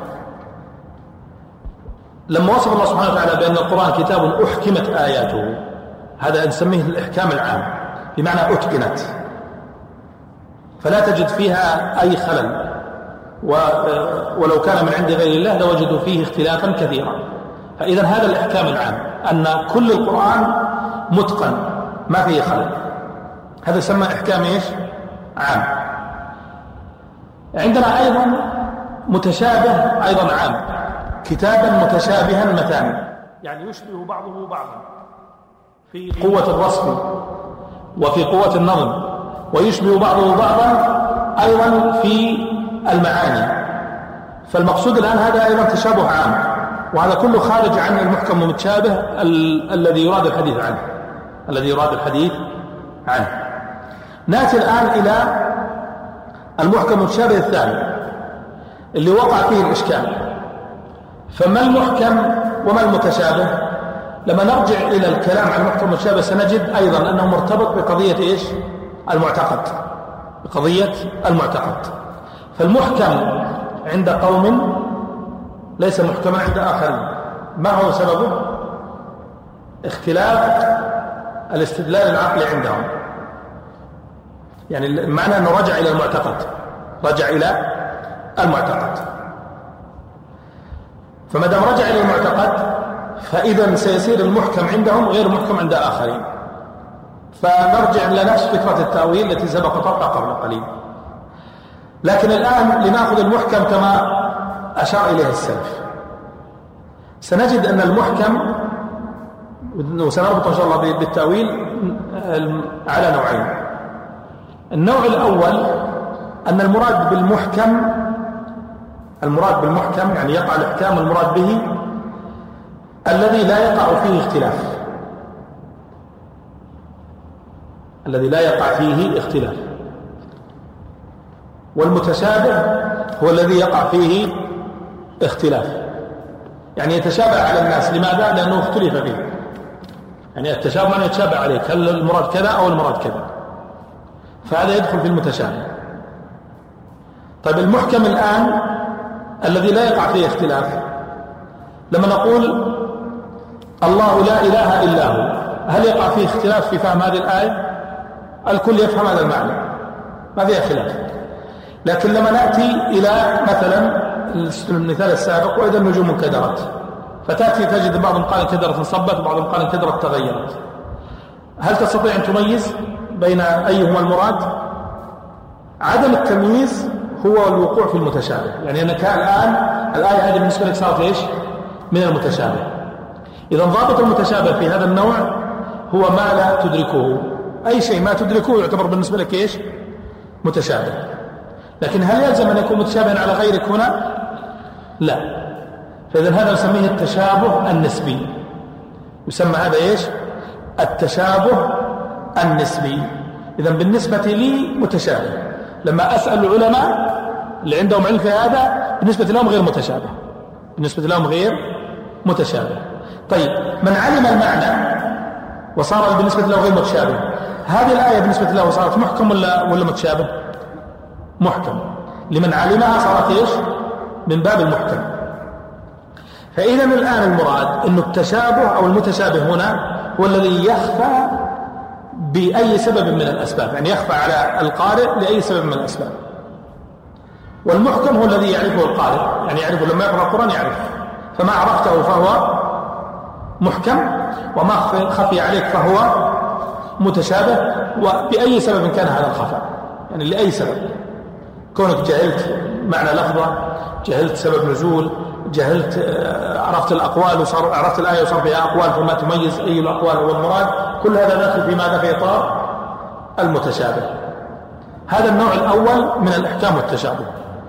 لما وصف الله سبحانه وتعالى بأن القرآن كتاب أحكمت آياته، هذا نسميه الإحكام العام، بمعنى أتقنت، فلا تجد فيها أي خلل، ولو كان من عند غير الله لوجدوا فيه اختلافا كثيرا. فإذا هذا الإحكام العام أن كل القرآن متقن ما فيه خلل، هذا يسمى إحكام إيش؟ عام. عندنا أيضا متشابه أيضا عام، كتابا متشابها مثاني، يعني يشبه بعضه بعضا في قوة الرسم وفي قوة النظم، ويشبه بعضه بعضا أيضا في المعاني. فالمقصود الآن هذا أيضا تشابه عام، وهذا كله خارج عن المحكم والمتشابه الذي يراد الحديث عنه. نأتي الآن إلى المحكم والمتشابه الثاني اللي وقع فيه الإشكال. فما المحكم وما المتشابه؟ لما نرجع إلى الكلام عن المحكم والمتشابه سنجد أيضا أنه مرتبط بقضية إيش؟ المعتقد. فالمحكم عند قوم ليس محكما عند آخرين. ما هو سببه؟ اختلاف الاستدلال العقلي عندهم. يعني المعنى أنه رجع إلى المعتقد، رجع إلى المعتقد. فما دام رجع إلى المعتقد فإذا سيصير المحكم عندهم غير محكم عند آخرين. فنرجع إلى نفس فكرة التأويل التي سبق طرحها قبل قليل. لكن الآن لنأخذ المحكم كما أشار إليه السلف. سنجد أن المحكم، وسنربط إن شاء الله بالتأويل، على نوعين. النوع الأول أن المراد بالمحكم يعني يقع الإحكام المراد به الذي لا يقع فيه اختلاف، الذي لا يقع فيه اختلاف. والمتشابه هو الذي يقع فيه اختلاف، يعني يتشابه على الناس. لماذا؟ لأنه اختلف فيه. يعني التشابه معنى يتشابه عليك، هل المراد كذا أو المراد كذا، فهذا يدخل في المتشابه. طيب المحكم الآن الذي لا يقع فيه اختلاف، لما نقول الله لا إله إلا هو، هل يقع فيه اختلاف في فهم هذه الآية؟ الكل يفهم هذا المعنى، ما فيها خلاف. لكن لما نأتي إلى مثلا المثال السابق، وإذا النجوم انكدرت، فتأتي تجد بعضهم قال انكدرت انصبت، وبعضهم قال انكدرت تغيرت، هل تستطيع أن تميز بين أيهما المراد؟ عدم التمييز هو الوقوع في المتشابه. يعني أنك الآن الآية هذه بالنسبة لك صارت إيش؟ من المتشابه. إذا ضابط المتشابه في هذا النوع هو ما لا تدركه. أي شيء ما تدركه يعتبر بالنسبة لك إيش؟ متشابه. لكن هل يلزم أن يكون متشابها على غيرك هنا؟ لا. فإذا هذا نسميه التشابه النسبي. يسمى هذا إيش؟ التشابه النسبي. إذا بالنسبة لي متشابه، لما أسأل العلماء اللي عندهم علم في هذا بالنسبة لهم غير متشابه، بالنسبة لهم غير متشابه. طيب من علم المعنى وصار بالنسبة له غير متشابه، هذه الآية بالنسبة له صارت محكم ولا متشابه؟ محكم. لمن علمها صارت إيش؟ من باب المحكم. فإذا الآن المراد أن التشابه أو المتشابه هنا هو الذي يخفى بأي سبب من الأسباب، يعني يخفى على القارئ لأي سبب من الأسباب. والمحكم هو الذي يعرفه القارئ، يعني يعرفه لما يقرأ القرآن يعرف، فما عرفته فهو محكم، وما خفي عليك فهو متشابه، وبأي سبب كان هذا الخفاء، يعني لأي سبب. كونك جهلت معنى لفظة، جهلت سبب نزول، جهلت عرفت الأقوال عرفت الآية وصار فيها أقوال فما تميز أي الأقوال هو المراد، كل هذا داخل في ماذا؟ في إطار المتشابه. هذا النوع الأول من الإحكام والتشابه.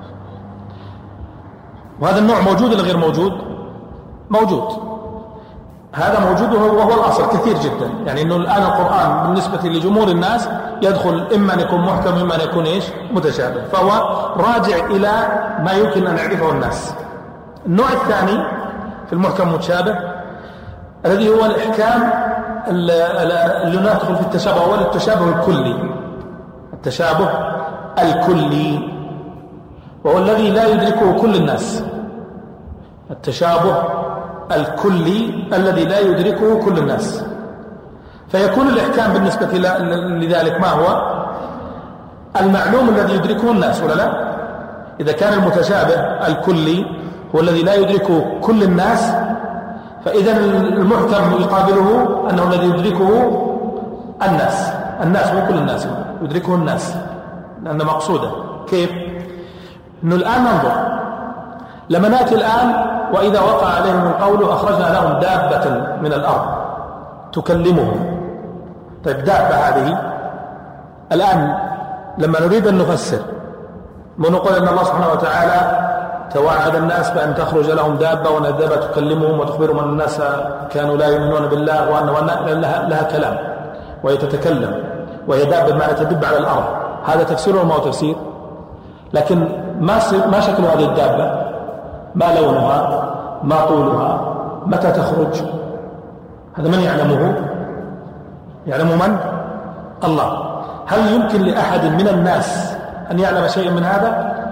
وهذا النوع موجود ولا غير موجود؟ موجود. هذا موجود وهو الأصل كثير جدا. يعني أنه الآن القرآن بالنسبة لجمهور الناس يدخل إما أن يكون محكم إما أن يكون إيش؟ متشابه. فهو راجع إلى ما يمكن أن يعرفه الناس. النوع الثاني في المحكم المتشابه الذي هو الإحكام اللي ندخل في التشابه، هو التشابه الكلي. التشابه الكلي وهو الذي لا يدركه كل الناس. التشابه الكلي الذي لا يدركه كل الناس. فيكون الإحكام بالنسبة لذلك ما هو؟ المعلوم الذي يدركه الناس ولا لا؟ إذا كان المتشابه الكلي هو الذي لا يدركه كل الناس، فإذا المحكم يقابله أنه الذي يدركه الناس مو كل الناس، يدركه الناس، لأنه مقصودة. كيف؟ إنه الآن ننظر لما نأتي الآن وإذا وقع عليهم القول أخرجنا لهم دابة من الأرض تكلمهم. طيب دابة هذه الآن لما نريد أن نفسر ونقول أن الله سبحانه وتعالى توعد الناس بأن تخرج لهم دابة وأن الدابة تكلمهم وتخبرهم أن الناس كانوا لا يؤمنون بالله وأن لها كلام وهي تتكلم وهي دابة بمعنى تدب على الأرض، هذا تفسير وما هو تفسير؟ لكن ما شكل هذه الدابة؟ ما لونها؟ ما طولها؟ متى تخرج؟ هذا من يعلمه؟ يعلم من؟ الله. هل يمكن لأحد من الناس أن يعلم شيء من هذا؟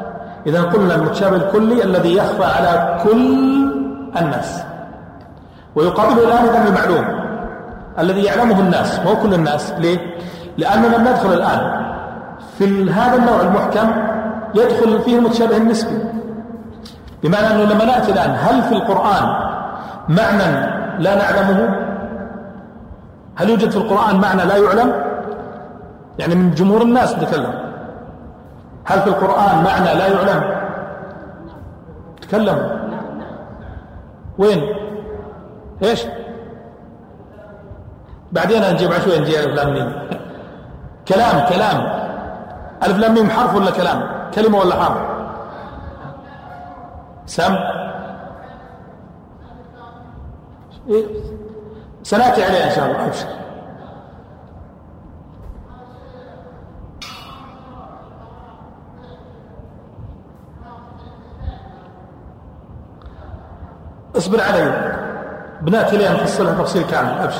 إذا قلنا المتشابه الكلي الذي يخفى على كل الناس، ويقابله الآن إذن المعلوم الذي يعلمه الناس وهو كل الناس. ليه؟ لأننا ندخل الآن في هذا النوع المحكم يدخل فيه المتشابه النسبي، بمعنى أنه لما نأتي الآن هل في القرآن معنى لا نعلمه؟ هل يوجد في القرآن معنى لا يعلم؟ يعني من جمهور الناس نتكلم، هل في القرآن معنى لا يعلم؟ تكلموا. وين؟ ايش؟ بعدين نجيب عشوائي نجي ألف لام ميم. كلام ألف لام ميم حرف ولا كلام؟ كلمة ولا حرف؟ سم؟ إيه؟ سنأتي عليه إن شاء الله. أبشر. اصبر علي، بنأتي لها نفصلها تفصيل كامل. أبشر.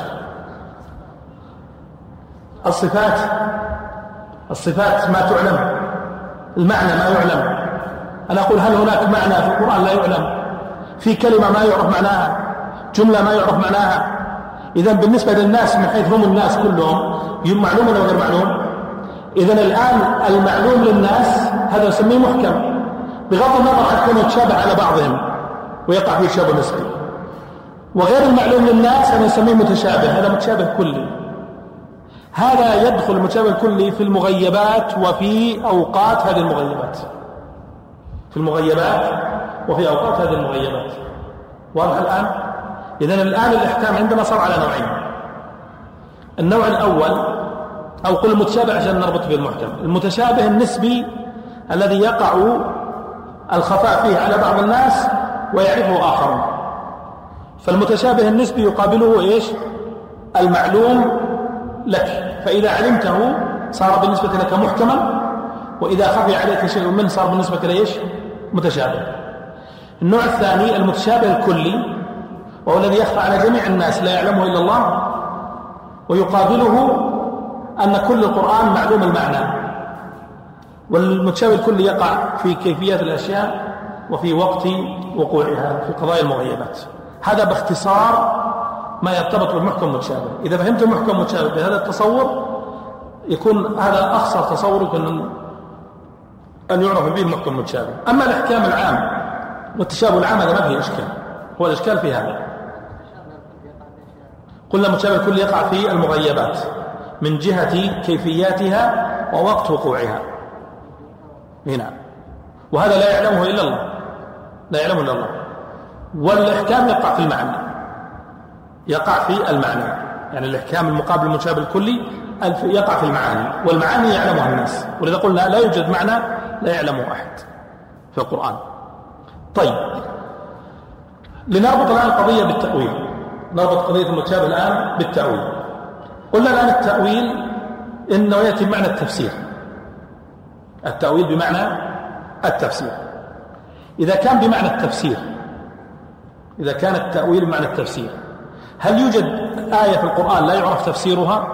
الصفات ما تعلم، المعنى ما يعلم. أنا أقول هل هناك معنى في القرآن لا يعلم؟ في كلمة ما يعرف معناها، جملة ما يعرف معناها. إذن بالنسبة للناس من حيث هم الناس كلهم معلوم ولا غير معلوم؟ إذن الآن المعلوم للناس هذا نسميه محكم، بغض النظر عن كونه يتشابه على بعضهم ويقع فيه شبه نسبي. وغير المعلوم للناس هذا نسميه متشابه، هذا متشابه كلي. هذا يدخل المتشابه الكلي في المغيبات وفي أوقات هذه المغيبات، في المغيبات وفي أوقات هذه المغيبات. واضح الآن؟ إذن الآن الإحكام عندنا صار على نوعين. النوع الأول، أو قل المتشابه عشان نربط به المحكم، المتشابه النسبي الذي يقع الخفاء فيه على بعض الناس ويعرفه آخرون. فالمتشابه النسبي يقابله إيش؟ المعلوم لك، فإذا علمته صار بالنسبة لك محكما، وإذا خفي عليك شيء منه صار بالنسبة لإيش؟ متشابه. النوع الثاني المتشابه الكلي، وهو الذي يخفى على جميع الناس لا يعلمه إلا الله، ويقابله أن كل القرآن معلوم المعنى. والمتشابه الكلي يقع في كيفيات الأشياء وفي وقت وقوعها في قضايا المغيبات. هذا باختصار ما يرتبط بالمحكم المتشابه. إذا فهمت المحكم المتشابه بهذا التصور يكون هذا أخصر تصور يكون أن يعرف به المحكم المتشابه. أما الإحكام العام والتشابه العام هذا ما فيه إشكال، هو الإشكال في هذا. قلنا المتشابه الكلي يقع في المغيبات من جهة كيفياتها ووقت وقوعها هنا، وهذا لا يعلمه إلا الله، لا يعلمه إلا الله. والإحكام يقع في المعنى، يقع في المعنى، يعني الإحكام المقابل المتشابه الكلي يقع في المعاني، والمعاني يعلمها الناس. ولذا قلنا لا يوجد معنى لا يعلمه أحد في القرآن. طيب، لنربط الآن القضية بالتأويل، نربط قضية المتشابه الآن بالتأويل. قلنا الآن التأويل إنه يأتي بمعنى التفسير، التأويل بمعنى التفسير. إذا كان بمعنى التفسير، إذا كان التأويل بمعنى التفسير، هل يوجد آية في القرآن لا يعرف تفسيرها؟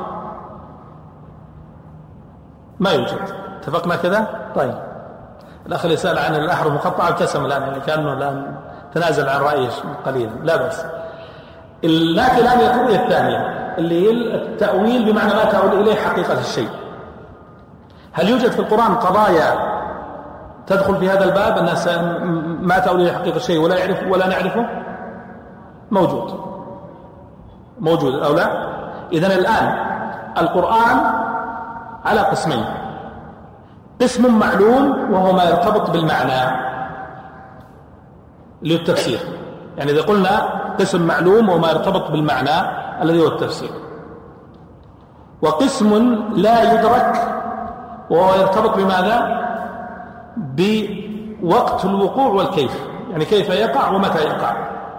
ما يوجد. اتفقنا كذا؟ طيب، الأخ اللي سأل عن الأحرف المقطعة ابتسم الآن، يعني كأنه الآن تنازل عن رأيه قليلا، لا بأس. لكن الآن القضية الثانية اللي هي التأويل بمعنى ما تأويل إليه حقيقة الشيء. هل يوجد في القرآن قضايا تدخل في هذا الباب الناس ما تأويل إليه حقيقة الشيء ولا يعرف ولا نعرفه؟ موجود أو لا؟ إذن الآن القرآن على قسمين، قسم معلوم وهو ما يرتبط بالمعنى اللي هو التفسير، يعني إذا قلنا قسم معلوم وما يرتبط بالمعنى الذي هو التفسير، وقسم لا يدرك وهو يرتبط بماذا؟ بوقت الوقوع والكيف، يعني كيف يقع ومتى يقع،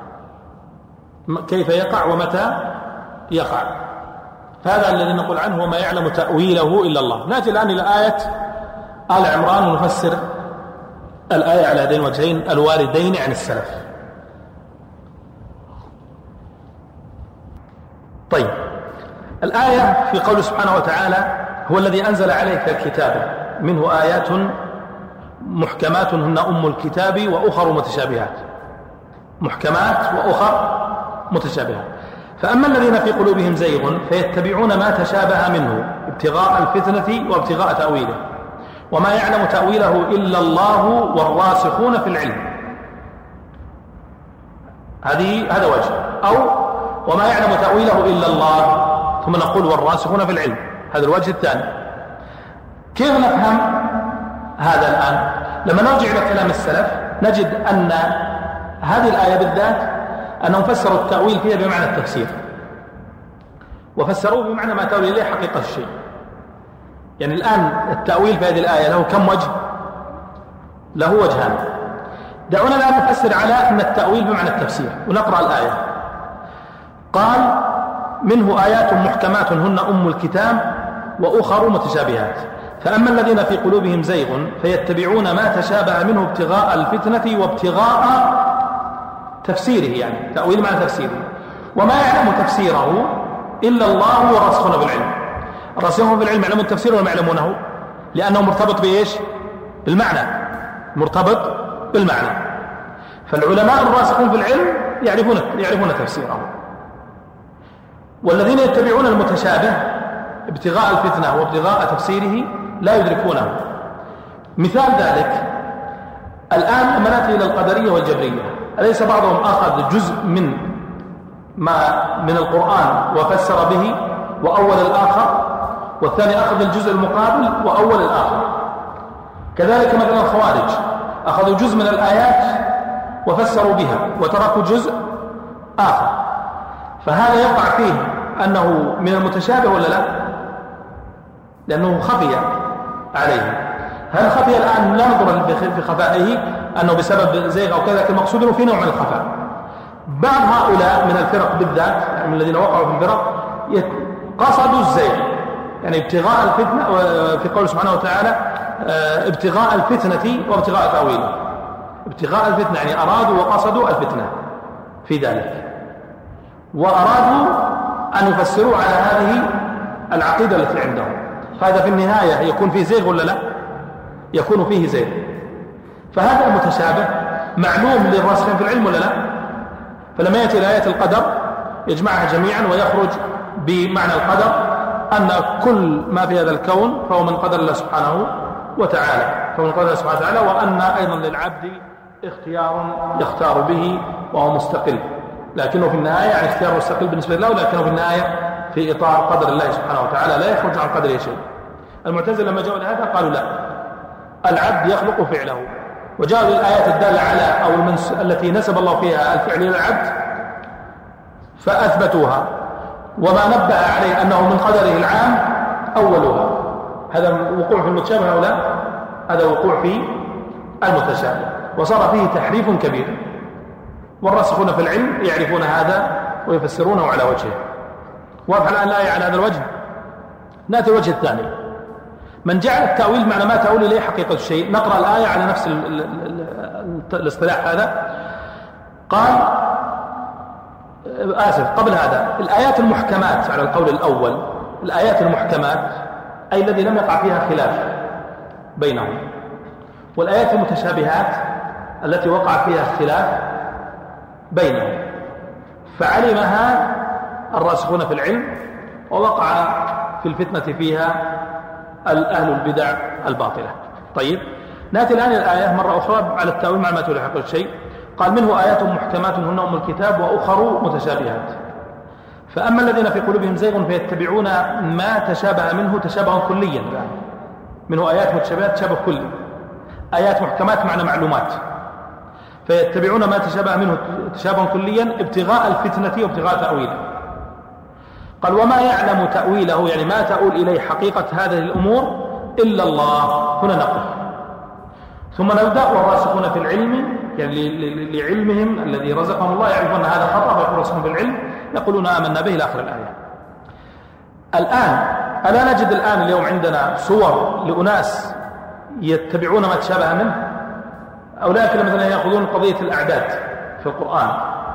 كيف يقع ومتى يقع. هذا الذي نقول عنه وما يعلم تأويله إلا الله. نأتي الآن إلى آية آل عمران ونفسر الآية على هذين الوجهين الواردين عن السلف. طيب، الآية في قوله سبحانه وتعالى: هو الذي أنزل عليك الكتاب منه آيات محكمات هن أم الكتاب وأخر متشابهات، محكمات وأخر متشابهات. فأما الذين في قلوبهم زيغ فيتبعون ما تشابه منه ابتغاء الفتنة وابتغاء تأويله وما يعلم تأويله إلا الله والراسخون في العلم. هذا وجه. أو وما يعلم تأويله إلا الله ثم نقول والراسخون في العلم، هذا الوجه الثاني. كيف نفهم هذا الآن؟ لما نرجع إلى كلام السلف نجد أن هذه الآية بالذات أنهم فسروا التأويل فيها بمعنى التفسير، وفسروه بمعنى ما تأويل إليه حقيقة الشيء. يعني الآن التأويل في هذه الآية له كم وجه؟ له وجهان. دعونا الآن نفسر على أن التأويل بمعنى التفسير ونقرأ الآية. قال منه آيات محكمات هن أم الكتاب وأخر متشابهات، فأما الذين في قلوبهم زيغ فيتبعون ما تشابه منه ابتغاء الفتنة وابتغاء تفسيره، يعني تأويل معنى تفسيره، وما يعلم تفسيره إلا الله والراسخون في العلم. الراسخون في العلم يعلمون التفسير ولا يعلمونه؟ لأنه مرتبط بإيش؟ بالمعنى، مرتبط بالمعنى. فالعلماء الراسخون في العلم يعرفون تفسيره، والذين يتبعون المتشابه ابتغاء الفتنة وابتغاء تفسيره لا يدركونه. مثال ذلك الآن لما نأتي إلى القدرية والجبرية، أليس بعضهم أخذ جزء من القرآن وفسر به وأول الآخر، والثاني أخذ الجزء المقابل وأول الآخر؟ كذلك مثلا الخوارج أخذوا جزء من الآيات وفسروا بها وتركوا جزء آخر. فهذا يقع فيه أنه من المتشابه ولا لا؟ لأنه خفي عليه. هل خفي الآن؟ لا نظر في خفائه أنه بسبب زيغ أو كذا، المقصود في نوع من الخفاء. بعض هؤلاء من الفرق بالذات، يعني من الذين وقعوا في الفرق، قصدوا الزيغ، يعني ابتغاء الفتنة، في قوله سبحانه وتعالى ابتغاء الفتنة وابتغاء تأويله. ابتغاء الفتنة يعني أرادوا وقصدوا الفتنة في ذلك، وأرادوا أن يفسروا على هذه العقيدة التي عندهم. فهذا في النهاية يكون فيه زيغ ولا لا؟ يكون فيه زيغ. فهذا المتشابه معلوم للراسخين في العلم ولا لا؟ فلما يأتي إلى آية القدر يجمعها جميعا ويخرج بمعنى القدر أن كل ما في هذا الكون فهو من قدر الله سبحانه وتعالى، فهو من قدر الله سبحانه وتعالى، وأن أيضا للعبد اختيار يختار به وهو مستقل، لكنه في النهاية يعني اختيار مستقل بالنسبة له، لكنه في النهاية في إطار قدر الله سبحانه وتعالى لا يخرج عن قدره شيء. المعتزلة لما جاءوا لهذا قالوا لا، العبد يخلق فعله، وجاءوا للآيات الدالة على أو التي نسب الله فيها الفعل إلى العبد فأثبتوها، وما نبه عليه أنه من قدره العام أولها. هذا وقوع في المتشابه أو لا؟ هذا وقوع في المتشابه، وصار فيه تحريف كبير، والراسخون في العلم يعرفون هذا ويفسرونه على وجهه. واضح الآن الآية على هذا الوجه. نأتي الوجه الثاني، من جعل التأويل معنى ما تأويل إليه حقيقة الشيء. نقرأ الآية على نفس الاصطلاح هذا. قال قبل هذا الآيات المحكمات على القول الأول، الآيات المحكمات أي الذي لم يقع فيها خلاف بينهم، والآيات المتشابهات التي وقع فيها اختلاف بينهم، فعلمها الراسخون في العلم ووقع في الفتنة فيها أهل البدع الباطلة. طيب نأتي الآن الآية مرة أخرى على التأويل مع ما تولي حق الشيء. قال منه آيات محكمات هن أم الكتاب وأخر متشابهات، فأما الذين في قلوبهم زيغ فيتبعون ما تشابه منه تشابها كليا. منه آيات متشابهات تشابه كلي، آيات محكمات معنى معلومات، فيتبعون ما تشابه منه تشابها كليا ابتغاء الفتنة وابتغاء تأويله. قال وما يعلم تأويله يعني ما تؤول إليه حقيقة هذه الأمور إلا الله. هنا نقف ثم نبدأ والراسخون في العلم يعني لعلمهم الذي رزقهم الله يعرفون هذا خطأ، فيقول الراسخون في العلم يقولون آمنا به إلى آخر الآية. الآن ألا نجد الآن اليوم عندنا صور لأناس يتبعون ما تشابه منه؟ أولئك مثلا يأخذون قضية الأعداد في القرآن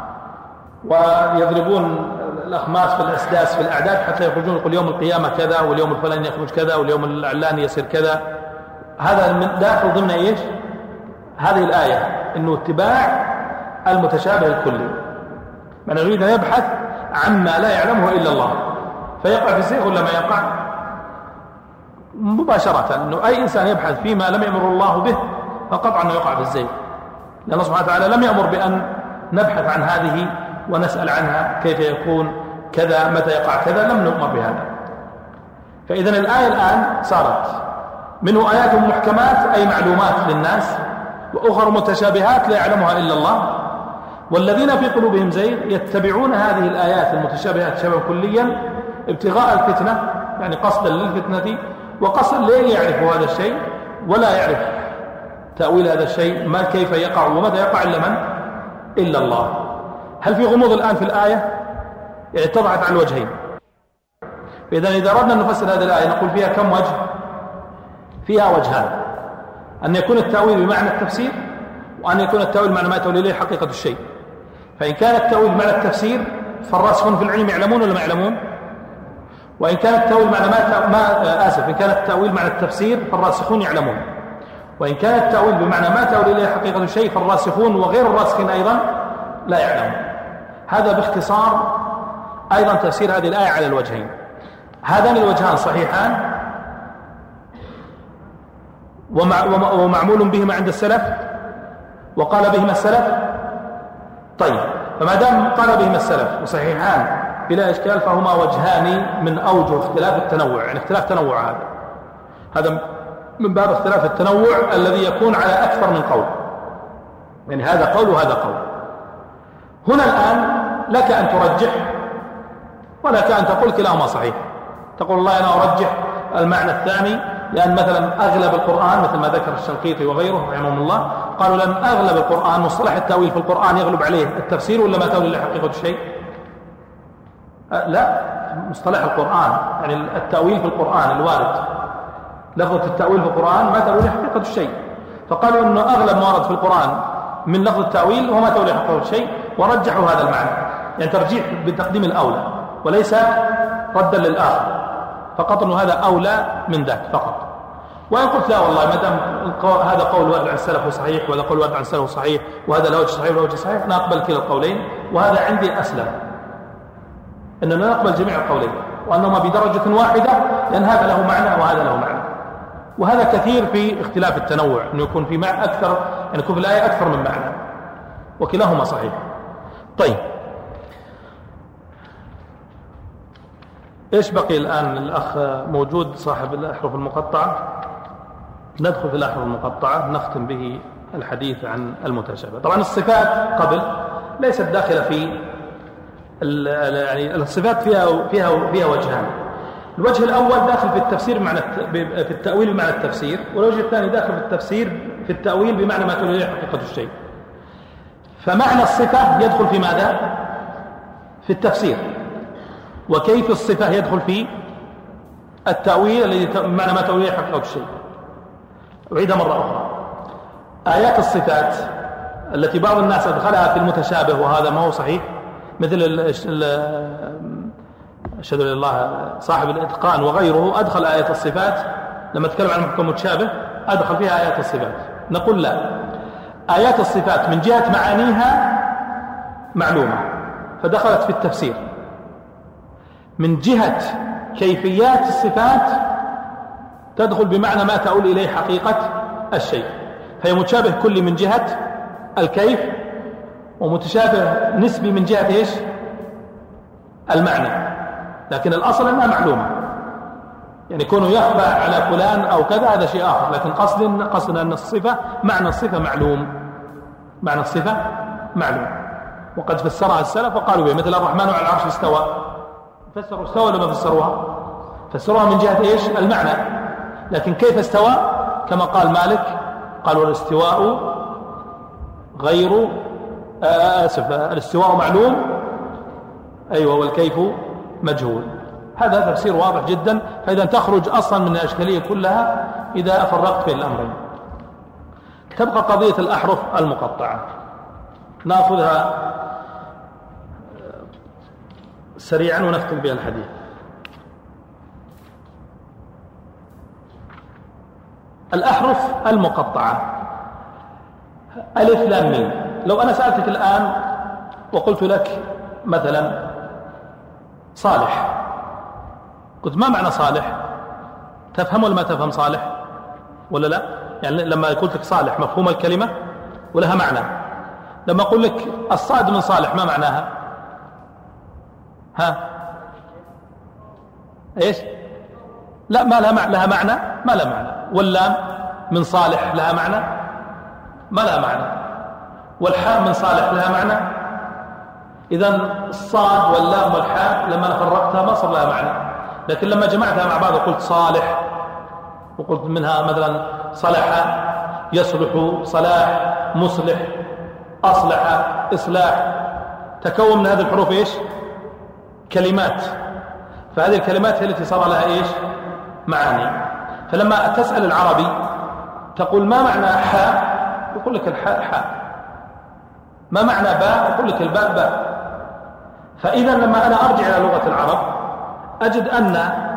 ويضربون الأخماس في الأسداس في الأعداد حتى يخرجون يقول يوم القيامة كذا واليوم الفلاني يخرج كذا واليوم العلاني يصير كذا. هذا من داخل ضمن إيش؟ هذه الآية أنه اتباع المتشابه الكلي، من يريد أن يبحث عما لا يعلمه إلا الله فيقع في الزيغ ولا ما يقع مباشرة، أنه أي إنسان يبحث فيما لم يأمر الله به فقطعا أنه يقع في الزيغ، لأن الله سبحانه وتعالى لم يأمر بأن نبحث عن هذه ونسأل عنها كيف يكون كذا متى يقع كذا، لم نؤمر بهذا. فإذن الآية الآن صارت منه آيات محكمات أي معلومات للناس، وأخر متشابهات لا يعلمها إلا الله، والذين في قلوبهم زيغ يتبعون هذه الآيات المتشابهات شبها كليا ابتغاء الفتنة، يعني قصدا للفتنة وقصدا لن يعرفوا هذا الشيء ولا يعرف تأويل هذا الشيء ما كيف يقع ومتى يقع إلا الله. هل في غموض الآن في الآية؟ يعني اتضحت على الوجهين. فإذا إذا أردنا أن نفسر هذه الآية نقول فيها كم وجه؟ فيها وجهان، أن يكون التأويل بمعنى التفسير، وأن يكون التأويل بمعنى ما يتأول إليه حقيقة الشيء. فإن كان التأويل بمعنى التفسير فالراسخون في العلم يعلمون ولا ما يعلمون؟ وإن كان التأويل بمعنى إن كان التأويل بمعنى التفسير فالراسخون يعلمون، وإن كان التأويل بمعنى ما تأول إليه حقيقة الشيء فالراسخون وغير الراسخين أيضا لا يعلمون. هذا باختصار أيضا تفسير هذه الآية على الوجهين. هذان الوجهان صحيحان ومعمول بهما عند السلف وقال بهما السلف. طيب، فما دام قال بهما السلف وصحيحان بلا إشكال فهما وجهان من أوجه اختلاف التنوع، يعني اختلاف تنوع هذا من باب اختلاف التنوع الذي يكون على أكثر من قول، يعني هذا قول وهذا قول. هنا الآن لك أن ترجح ولك أن تقول كلاهما صحيح، تقول والله أنا أرجح المعنى الثاني لأن مثلا أغلب القرآن مثل ما ذكر الشنقيطي وغيره رحمهم الله قالوا لأن أغلب القرآن مصطلح التأويل في القرآن يغلب عليه التفسير ولا ما تأويل لحقيقة الشيء؟ لا، مصطلح القرآن يعني التأويل في القرآن الوارد، لفظة التأويل في القرآن ما تأويل لحقيقة الشيء، فقالوا أنه أغلب ما ورد في القرآن من لفظ التأويل وما تأويل لحقيقة الشيء، ورجحوا هذا المعنى، يعني ترجيح بتقديم الأولى وليس ردا للآخر، فقط أنه هذا أولى من ذاك فقط. وإن قلت لا والله ما دام هذا قول وارد عن السلف صحيح وهذا قول وارد عن السلف صحيح وهذا لا وجه صحيح ولا وجه صحيح، أنا أقبل كلا القولين، وهذا عندي أسلم أننا نقبل جميع القولين وأنهما بدرجة واحدة، لأن هذا له معنى وهذا له معنى. وهذا كثير في اختلاف التنوع، أنه يكون في معنى أكثر، يعني يكون في الآية أكثر من معنى وكلاهما صحيح. طيب، إيش بقي الآن؟ الأخ موجود صاحب الأحرف المقطعة، ندخل في الأحرف المقطعة نختم به الحديث عن المتشابه. طبعا الصفات قبل ليست داخلة في يعني الصفات فيها وجهان. الوجه الأول داخل في التفسير بمعنى في التأويل بمعنى التفسير، والوجه الثاني داخل في التفسير في التأويل بمعنى ما تدل عليه حقيقة الشيء. فمعنى الصفة يدخل في ماذا؟ في التفسير. وكيف الصفة يدخل في التأويل الذي بمعنى ما تدل عليه حقيقة الشيء. أعيدها مرة أخرى. آيات الصفات التي بعض الناس أدخلها في المتشابه وهذا ما هو صحيح، مثل أشهد لله صاحب الإتقان وغيره أدخل آيات الصفات لما تكلم عن محكم متشابه أدخل فيها آيات الصفات. نقول لا، آيات الصفات من جهة معانيها معلومة فدخلت في التفسير، من جهة كيفيات الصفات تدخل بمعنى ما تؤول إليه حقيقة الشيء، فهي متشابه كلي من جهة الكيف، ومتشابه نسبي من جهة إيش؟ المعنى، لكن الأصل أنها معلومة، يعني كونه يخفى على فلان أو كذا هذا شيء آخر، لكن قصدنا أن الصفة معنى الصفة معلوم، معنى الصفة معلوم. وقد فسرها السلف وقالوا به، مثل الرحمن على العرش استوى، فسروا استوى ولا ما فسروها؟ فسروها من جهة إيش؟ المعنى، لكن كيف استوى؟ كما قال مالك قالوا الاستواء غير الاستواء معلوم، أيوة، والكيف مجهول. هذا تفسير واضح جدا، فإذا تخرج أصلا من الأشكالية كلها إذا فرقت بين الأمرين. تبقى قضية الأحرف المقطعة، نأخذها سريعا ونختم بها الحديث. الأحرف المقطعة ألف لام ميم. لو أنا سألتك الآن وقلت لك مثلا صالح، قلت ما معنى صالح؟ تفهم ولا ما تفهم صالح ولا لا؟ يعني لما قلت لك صالح مفهوم الكلمة ولها معنى. لما أقول لك الصاد من صالح ما معناها؟ ها إيش؟ لا ما لها معنى، ما لها معنى. واللام من صالح لها معنى؟ ما لها معنى. والحاء من صالح لها معنى؟ إذن الصاد واللام والحاء لما أنا فرقتها ما صار لها معنى. لكن لما جمعتها مع بعض وقلت صالح، وقلت منها مثلا صلح، يصلح، صلاح، مصلح، أصلح، إصلاح، تكون من هذه الحروف إيش؟ كلمات. فهذه الكلمات هي التي صار لها إيش؟ معاني. فلما تسأل العربي تقول ما معنى حاء؟ يقول لك الحاء حاء. ما معنى باء؟ يقول لك الباء باء. فإذا لما أنا أرجع إلى لغة العرب أجد أن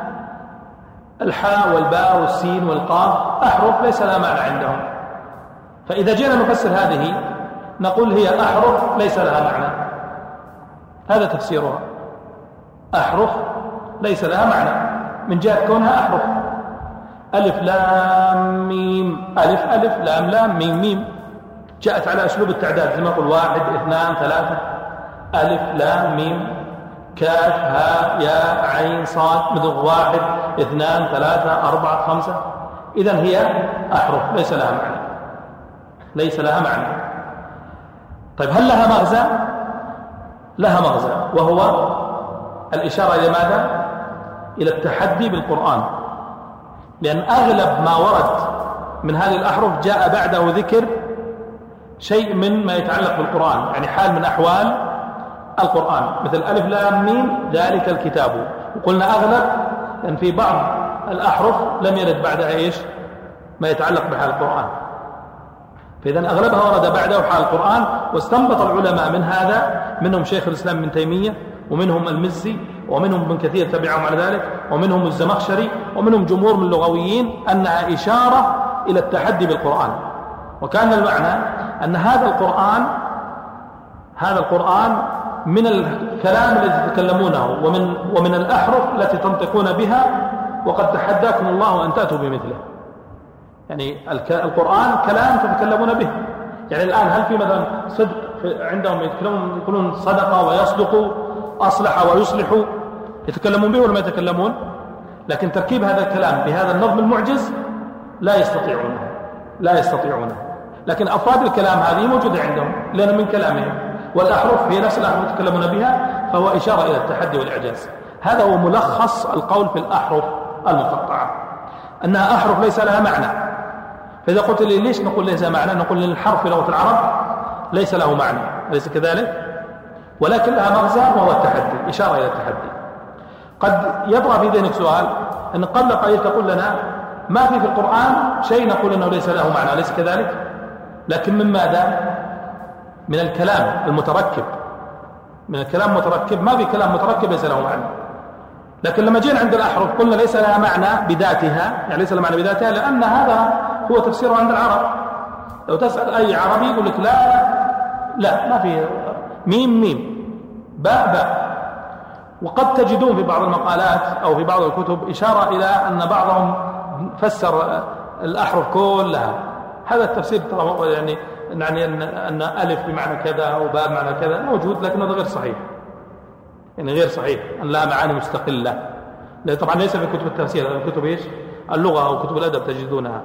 الحاء والباء والسين والقاف أحرف ليس لها معنى عندهم. فإذا جينا نفسر هذه نقول هي أحرف ليس لها معنى. هذا تفسيرها، أحرف ليس لها معنى من جهة كونها أحرف. ألف لام ميم، ألف ألف لام لام ميم ميم، جاءت على أسلوب التعداد زي ما أقول 1 2 3، ألف لام ميم كاف هاء ياء عين صاد، مثل 1 2 3 4 5. إذن هي أحرف ليس لها معنى، ليس لها معنى. طيب هل لها مغزى؟ لها مغزى، وهو الإشارة إلى ماذا؟ إلى التحدي بالقرآن. لأن أغلب ما ورد من هذه الأحرف جاء بعده ذكر شيء من ما يتعلق بالقرآن، يعني حال من أحوال القرآن، مثل ألف لام ميم ذلك الكتاب. وقلنا أغلب لأن في بعض الأحرف لم يرد بعدها إيش؟ ما يتعلق بحال القرآن. فإذن أغلبها ورد بعده حال القرآن. واستنبط العلماء من هذا، منهم شيخ الإسلام ابن تيمية، ومنهم المزي، ومنهم ابن كثير تبعهم على ذلك، ومنهم الزمخشري، ومنهم جمهور من اللغويين، أنها إشارة إلى التحدي بالقرآن. وكان المعنى أن هذا القرآن من الكلام الذي تتكلمونه ومن الأحرف التي تنطقون بها، وقد تحداكم الله أن تأتوا بمثله. يعني القرآن كلام تتكلمون به. يعني الآن هل في مثلا صدق عندهم يقولون صدق ويصدق، أصلح ويصلح، يتكلمون به ولا ما يتكلمون؟ لكن تركيب هذا الكلام بهذا النظم المعجز لا يستطيعونه. لكن أفراد الكلام هذه موجودة عندهم لأن من كلامهم، والأحرف هي نفس الأحرف يتكلمون بها، فهو إشارة إلى التحدي والإعجاز. هذا هو ملخص القول في الأحرف المقطعة، أنها أحرف ليس لها معنى. فإذا قلت لي ليش نقول ليس معنى؟ نقول للحرف في لغة العرب ليس له معنى، أليس كذلك؟ ولكن لها مغزى وهو التحدي، إشارة إلى التحدي. قد يطرأ في ذهنك سؤال أن قبل قليل تقول لنا ما في القرآن شيء نقول أنه ليس له معنى، أليس كذلك؟ لكن من ماذا؟ من الكلام المتركب. من الكلام المتركب، ما في كلام متركب ليس له معنى. لكن لما جينا عند الأحرف قلنا ليس لها معنى بذاتها، يعني ليس لها معنى بذاتها، لأن هذا هو تفسيره عند العرب. لو تسأل أي عربي يقول لك لا ما في ميم ميم باء باء. وقد تجدون في بعض المقالات أو في بعض الكتب إشارة إلى أن بعضهم فسر الأحرف كلها. هذا التفسير يعني أن ألف بمعنى كذا أو باء بمعنى كذا موجود، لكنه غير صحيح، يعني غير صحيح، أن لها معاني مستقلة. طبعا ليس في كتب التفسير، كتب إيش؟ اللغة أو كتب الأدب تجدونها.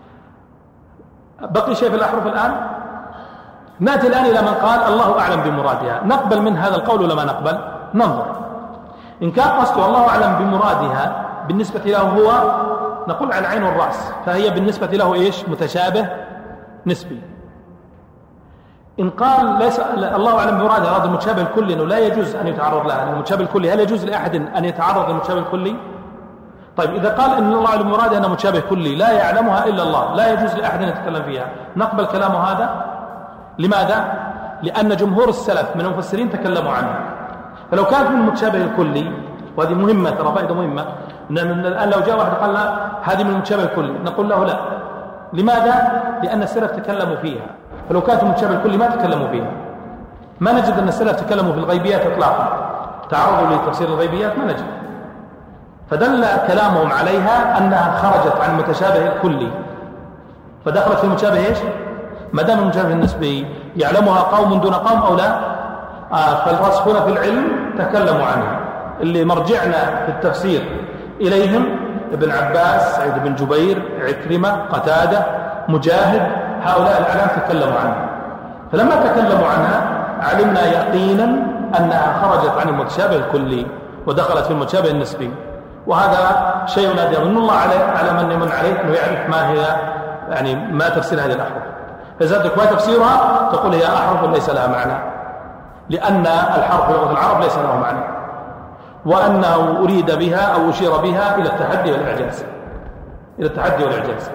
بقي شيء في الأحرف الآن. نأتي الآن إلى من قال الله أعلم بمرادها. نقبل من هذا القول ولا ما نقبل؟ ننظر. إن كان قصده الله أعلم بمرادها بالنسبة له هو، نقول على العين والرأس، فهي بالنسبة له إيش؟ متشابه نسبي. إن قال ليس الله أعلم بمرادها أراد المتشابه الكلي أنه لا يجوز أن يتعرض لها، المتشابه الكلي هل يجوز لأحد أن يتعرض للمتشابه الكلي؟ طيب إذا قال إن الله أعلم بمرادها أنه متشابه كلي لا يعلمها إلا الله، لا يجوز لأحد أن يتكلم فيها، نقبل كلامه هذا؟ لماذا؟ لأن جمهور السلف من المفسرين تكلموا عنه. فلو كانت من المتشابه الكلي، وهذه مهمة، ترى فائدة مهمة، الآن لو جاء واحد قال هذه من المتشابه الكلي، نقول له لا. لماذا؟ لأن السلف تكلموا فيها فلو كانت المتشابه الكلي ما تكلموا فيها. ما نجد أن السلف تكلموا في الغيبيات إطلاقا، تعرضوا لتفسير الغيبيات ما نجد. فدل كلامهم عليها أنها خرجت عن المتشابه الكلي فدخلت في المتشابه إيش؟ ما دام المتشابه النسبي يعلمها قوم دون قوم أو لا، فالراسخون في العلم تكلموا عنها. اللي مرجعنا في التفسير إليهم ابن عباس، سعيد بن جبير، عكرمة، قتادة، مجاهد، هؤلاء الأعلام تكلموا عنها. فلما تكلموا عنها علمنا يقينا أنها خرجت عن المتشابه الكلي ودخلت في المتشابه النسبي. وهذا شيء نادر من الله على من يمن عليه أنه يعرف ما هي يعني ما تفسير هذه الأحرف. فزادك ما تفسيرها تقول هي أحرف ليس لها معنى، لأن الحرف لغة العرب ليس له معنى، وأنه أريد بها أو أشير بها إلى التحدي والإعجاز، إلى التحدي والإعجاز.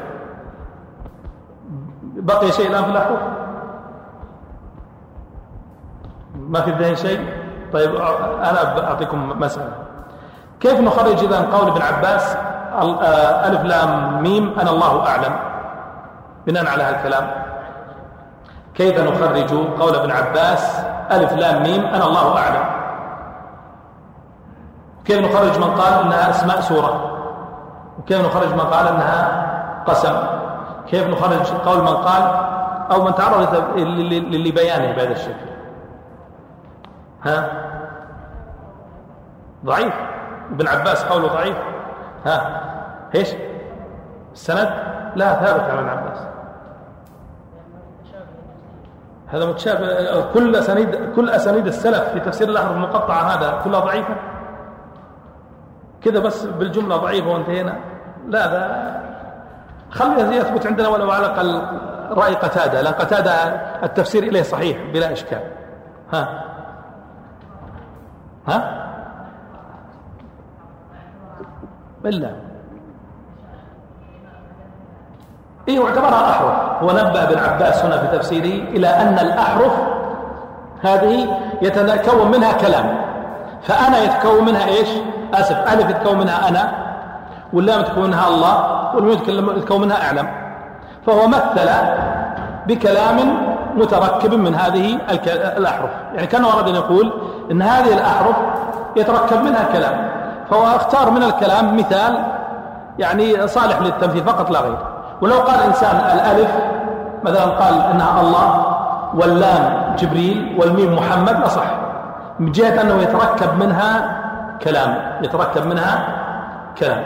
بقي شيء الآن في الأحرف؟ ما في الذهن شيء؟ طيب أنا أعطيكم مسألة. كيف نخرج إذا قول ابن عباس ألف لام ميم أنا الله أعلم بناء على هذا الكلام؟ كيف نخرج قول ابن عباس ألف لام ميم أنا الله أعلم؟ كيف نخرج من قال إنها أسماء سورة؟ وكيف نخرج من قال إنها قسم؟ كيف نخرج قول من قال أو من تعرض لبيانه بهذا الشكل؟ ها؟ ضعيف. ابن عباس قوله ضعيف. ها؟ ايش؟ السند؟ لا ثابت عن ابن عباس. هذا متشابه. كل أسانيد السلف في تفسير الأحرف المقطعة هذا كلها ضعيفة كذا بس بالجملة ضعيفة وانتهينا. لا، ذا خلينا يثبت عندنا ولو على الأقل رأي قتادة، لأن قتادة التفسير إليه صحيح بلا إشكال. ها بالله إيه اعتبرها أحرف. هو نبه ابن عباس هنا في تفسيره إلى أن الأحرف هذه يتكون منها كلام، فأنا يتكون منها إيش؟ ألف يتكون منها أنا، واللام يتكون منها الله، والميم يتكون منها أعلم. فهو مثل بكلام متركب من هذه الأحرف، يعني كان أراد أن يقول إن هذه الأحرف يتركب منها كلام، فهو اختار من الكلام مثال يعني صالح للتمثيل فقط لا غير. ولو قال إنسان الألف مثلا قال إنها الله، واللام جبريل، والميم محمد أصح، من جهة أنه يتركب منها كلام.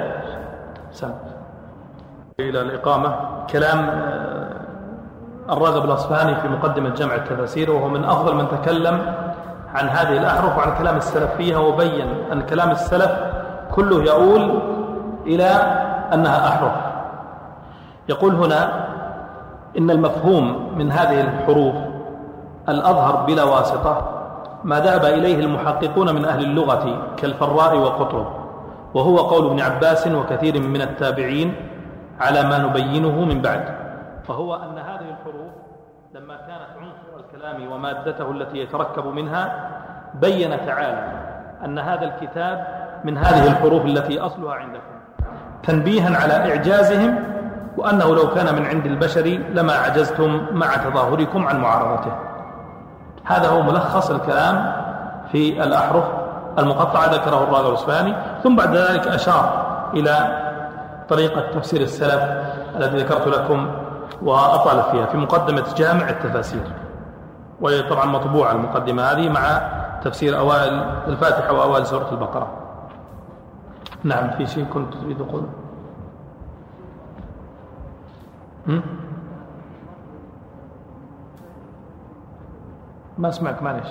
إلى الإقامة كلام الراغب الأصفهاني في مقدمة جمع التفاسير، وهو من أفضل من تكلم عن هذه الأحرف وعن كلام السلف فيها، وبين أن كلام السلف كله يؤول إلى أنها أحرف. يقول هنا إن المفهوم من هذه الحروف الأظهر بلا واسطة ما ذهب إليه المحققون من أهل اللغة كالفراء وقطرب، وهو قول ابن عباس وكثير من التابعين على ما نبينه من بعد، وهو أن هذه الحروف لما كانت عنصر الكلام ومادته التي يتركب منها بين تعالى أن هذا الكتاب من هذه الحروف التي أصلها عندكم، تنبيها على إعجازهم، وأنه لو كان من عند البشر لما عجزتم مع تظاهركم عن معارضته. هذا هو ملخص الكلام في الأحرف المقطعة ذكره الراغب الأصفهاني، ثم بعد ذلك أشار إلى طريقة تفسير السلف الذي ذكرت لكم وأطال فيها في مقدمة جامع التفاسير، وهي طبعا مطبوعة المقدمة هذه مع تفسير أوائل الفاتحة وأوائل سورة البقرة. نعم، في شيء كنت تريد أقول؟ ما اسمعك معلش.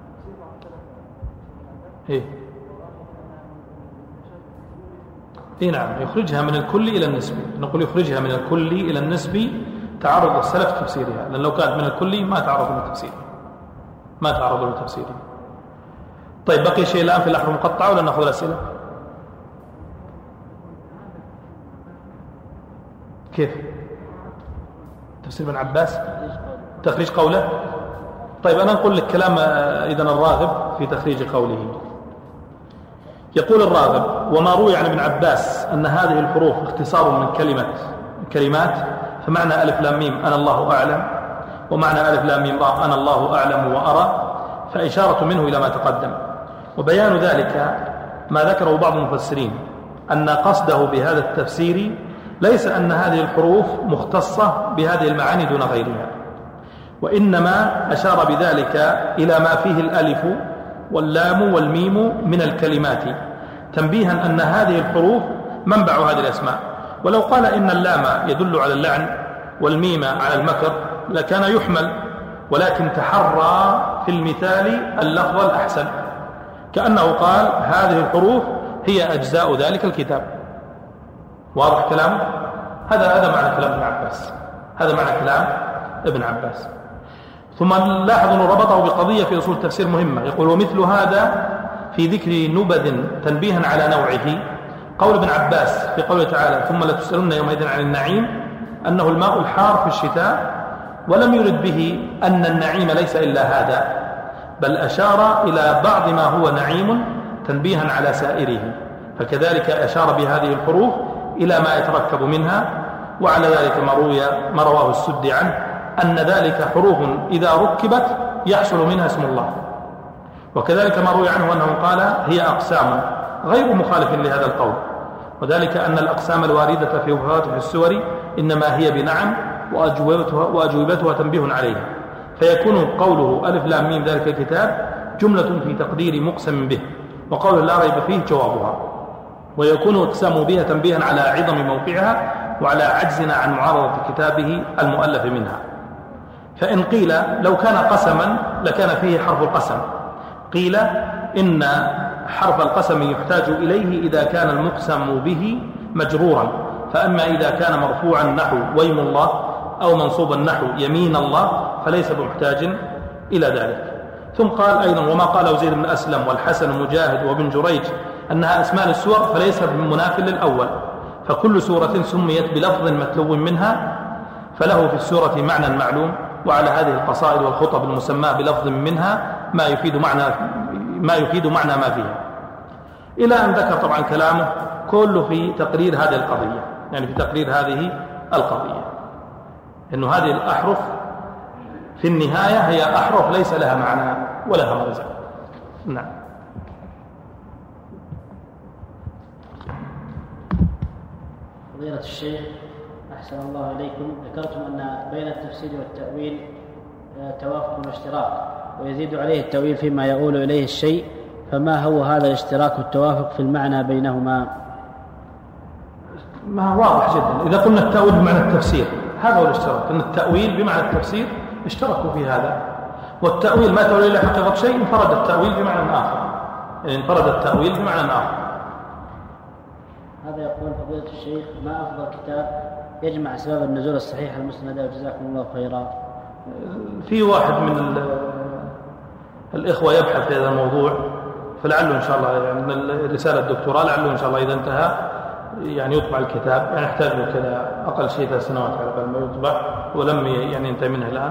إيه نعم، يخرجها من الكلي إلى النسبي. نقول يخرجها من الكلي إلى النسبي تعرض السلف تفسيرها، لأن لو كانت من الكلي ما تعرضوا لتفسيرها. طيب بقي شيء الآن في الأحرف المقطعة ولا نأخذ الأسئلة؟ كيف تفسير ابن عباس؟ تخريج قوله؟ طيب أنا أقول لك كلام إذن الراغب في تخريج قوله. يقول الراغب: وما روي عن ابن عباس أن هذه الحروف اختصار من كلمات، فمعنى ألف لام ميم أنا الله أعلم ومعنى ألف لام ميم راء أنا الله أعلم وأرى، فإشارة منه إلى ما تقدم. وبيان ذلك ما ذكره بعض المفسرين أن قصده بهذا التفسير ليس أن هذه الحروف مختصة بهذه المعاني دون غيرها، وإنما أشار بذلك إلى ما فيه الألف واللام والميم من الكلمات، تنبيها أن هذه الحروف منبع هذه الأسماء. ولو قال إن اللام يدل على اللعن والميم على المكر لكان يحمل، ولكن تحرى في المثال اللفظ الأحسن، كأنه قال هذه الحروف هي أجزاء ذلك الكتاب. واضح كلامه؟ هذا معنى كلام ابن عباس، هذا معنى كلام ابن عباس. ثم لاحظوا أنه ربطه بقضية في أصول التفسير مهمة، يقول ومثل هذا في ذكر نبذ تنبيها على نوعه قول ابن عباس في قوله تعالى ثم لتسألن يومئذ عن النعيم أنه الماء الحار في الشتاء، ولم يرد به أن النعيم ليس إلا هذا، بل أشار إلى بعض ما هو نعيم تنبيها على سائره. فكذلك أشار بهذه الحروف إلى ما يتركب منها، وعلى ذلك ما رواه السدي عنه أن ذلك حروف إذا ركبت يحصل منها اسم الله. وكذلك ما روي عنه أنه قال هي أقسام غير مخالف لهذا القول، وذلك أن الأقسام الواردة في فواتح السور إنما هي بنعم وأجوبتها تنبيه عليها، فيكون قوله ألف لام ميم ذلك الكتاب جملة في تقدير مقسم به، وقوله لا ريب فيه جوابها، ويكون اقسام بها تنبيها على عظم موقعها وعلى عجزنا عن معارضة كتابه المؤلف منها. فإن قيل لو كان قسما لكان فيه حرف القسم، قيل إن حرف القسم يحتاج إليه إذا كان المقسم به مجرورا، فأما إذا كان مرفوعا نحو ويم الله أو منصوبا نحو يمين الله فليس بمحتاج إلى ذلك. ثم قال أيضا وما قاله زيد بن أسلم والحسن مجاهد وابن جريج أنها أسماء السور فليس بمناف للأول، فكل سورة سميت بلفظ متلو منها فله في السورة معنى معلوم، وعلى هذه القصائد والخطب المسماة بلفظ منها ما يفيد معنى ما فيها، إلى أن ذكر طبعا كلامه كله في تقرير هذه القضية، يعني في تقرير هذه القضية إنه هذه الأحرف في النهاية هي أحرف ليس لها معنى ولها مغزى. نعم. فضيلة الشيخ أحسن الله إليكم، ذكرتم أن بين التفسير والتأويل توافق واشتراك، ويزيد عليه التأويل فيما يؤول إليه الشيء، فما هو هذا الاشتراك والتوافق في المعنى بينهما؟ ما واضح جدا، إذا قلنا التأويل بمعنى التفسير هذا هو الاشتراك، أن التأويل بمعنى التفسير اشتركوا في هذا، والتأويل ما تولي إلى حقيقة شيء انفرد التأويل بمعنى آخر، يعني انفرد التأويل بمعنى آخر. هذا يقول فضيلة الشيخ ما أفضل كتاب يجمع أسباب النزول الصحيحة المسندة وجزاكم الله خيرا؟ في واحد من الإخوة يبحث في هذا الموضوع، فلعله إن شاء الله يعني رسالة الدكتوراه لعله إن شاء الله إذا انتهى يعني يطبع الكتاب، يعني يحتاج له كذا أقل شيء 3 سنوات على بال ما يطبع، ولم يعني ينتهي منه الآن،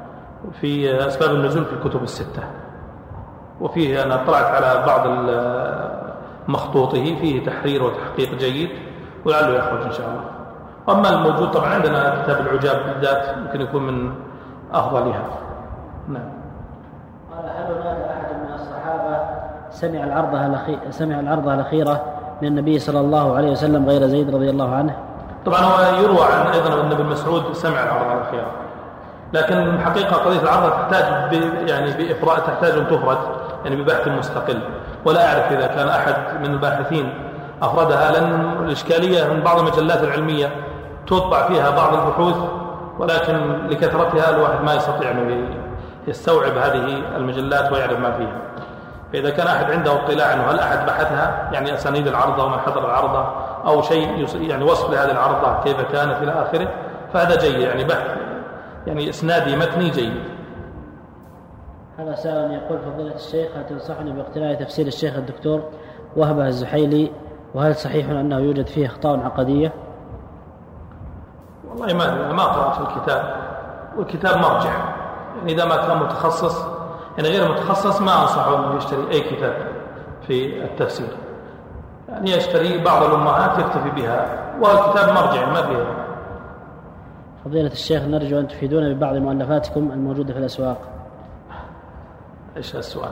في أسباب النزول في الكتب الستة. وفيه أنا اطلعت على بعض مخطوطه فيه تحرير وتحقيق جيد، ولعله يخرج إن شاء الله. أما الموجود طبعا عندنا كتاب العجاب بالذات يمكن يكون من أفضلها. نعم. قال هل هناك أحد من الصحابة سمع العرضة الأخيرة من النبي صلى الله عليه وسلم غير زيد رضي الله عنه؟ طبعا هو يروى عن أيضا أن ابن مسعود سمع العرضة الأخيرة، لكن الحقيقة قضية العرضة تحتاج يعني بإفراء، تحتاج أن تفرد يعني ببحث مستقل، ولا أعرف إذا كان أحد من الباحثين أفردها، لأن الإشكالية من بعض المجلات العلمية تطبع فيها بعض البحوث، ولكن لكثرتها الواحد ما يستطيع أن يستوعب هذه المجلات ويعرف ما فيها. فإذا كان أحد عنده اطلاع أنه هل أحد بحثها يعني أسانيد العرضة ومن حضر العرضة أو شيء يعني وصف لهذه العرضة كيف كانت إلى آخره، فهذا جيد، يعني بحث يعني إسنادي متني جيد. هذا سائل يقول فضيلة الشيخ هل تنصحني باقتناء تفسير الشيخ الدكتور وهبة الزحيلي، وهل صحيح أنه يوجد فيه أخطاء عقدية؟ والله ما قرأت الكتاب، والكتاب مرجع، يعني إذا ما كان متخصص يعني غير متخصص ما أنصحه أنه يشتري أي كتاب في التفسير، يعني يشتري بعض الأمهات يكتفي بها، والكتاب مرجع ما فيه. فضيلة الشيخ، نرجو أن تفيدونا ببعض مؤلفاتكم الموجودة في الأسواق. إيش السؤال؟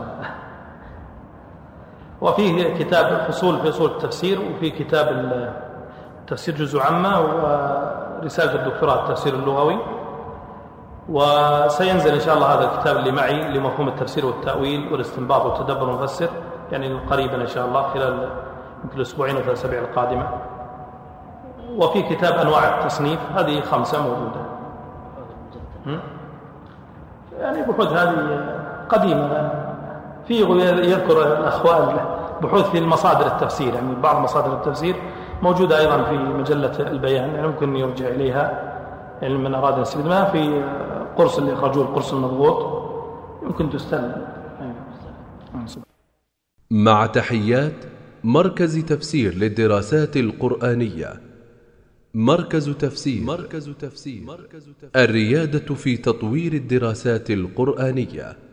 وفيه كتاب فصول في أصول التفسير، وفي كتاب التفسير جزء عامة، ورسالة الدكتوراه التفسير اللغوي، وسينزل إن شاء الله هذا الكتاب اللي معي لمفهوم التفسير والتأويل والاستنباط والتدبر المفسر، يعني قريبا إن شاء الله خلال يمكن الأسبوعين وثلاث أسابيع القادمة. وفي كتاب أنواع التصنيف، هذه 5 موجودة. يعني بحوث هذه قديمة، في يذكر الأخوان بحوث في المصادر التفسير، يعني بعض مصادر التفسير موجودة أيضا في مجلة البيان، يعني ممكن يرجع إليها يعني من أراد يستفيد منها، في قرص اللي أخرجوه القرص المضغوط يمكن تستلم. مع تحيات مركز تفسير للدراسات القرآنية. مركز تفسير الريادة في تطوير الدراسات القرآنية.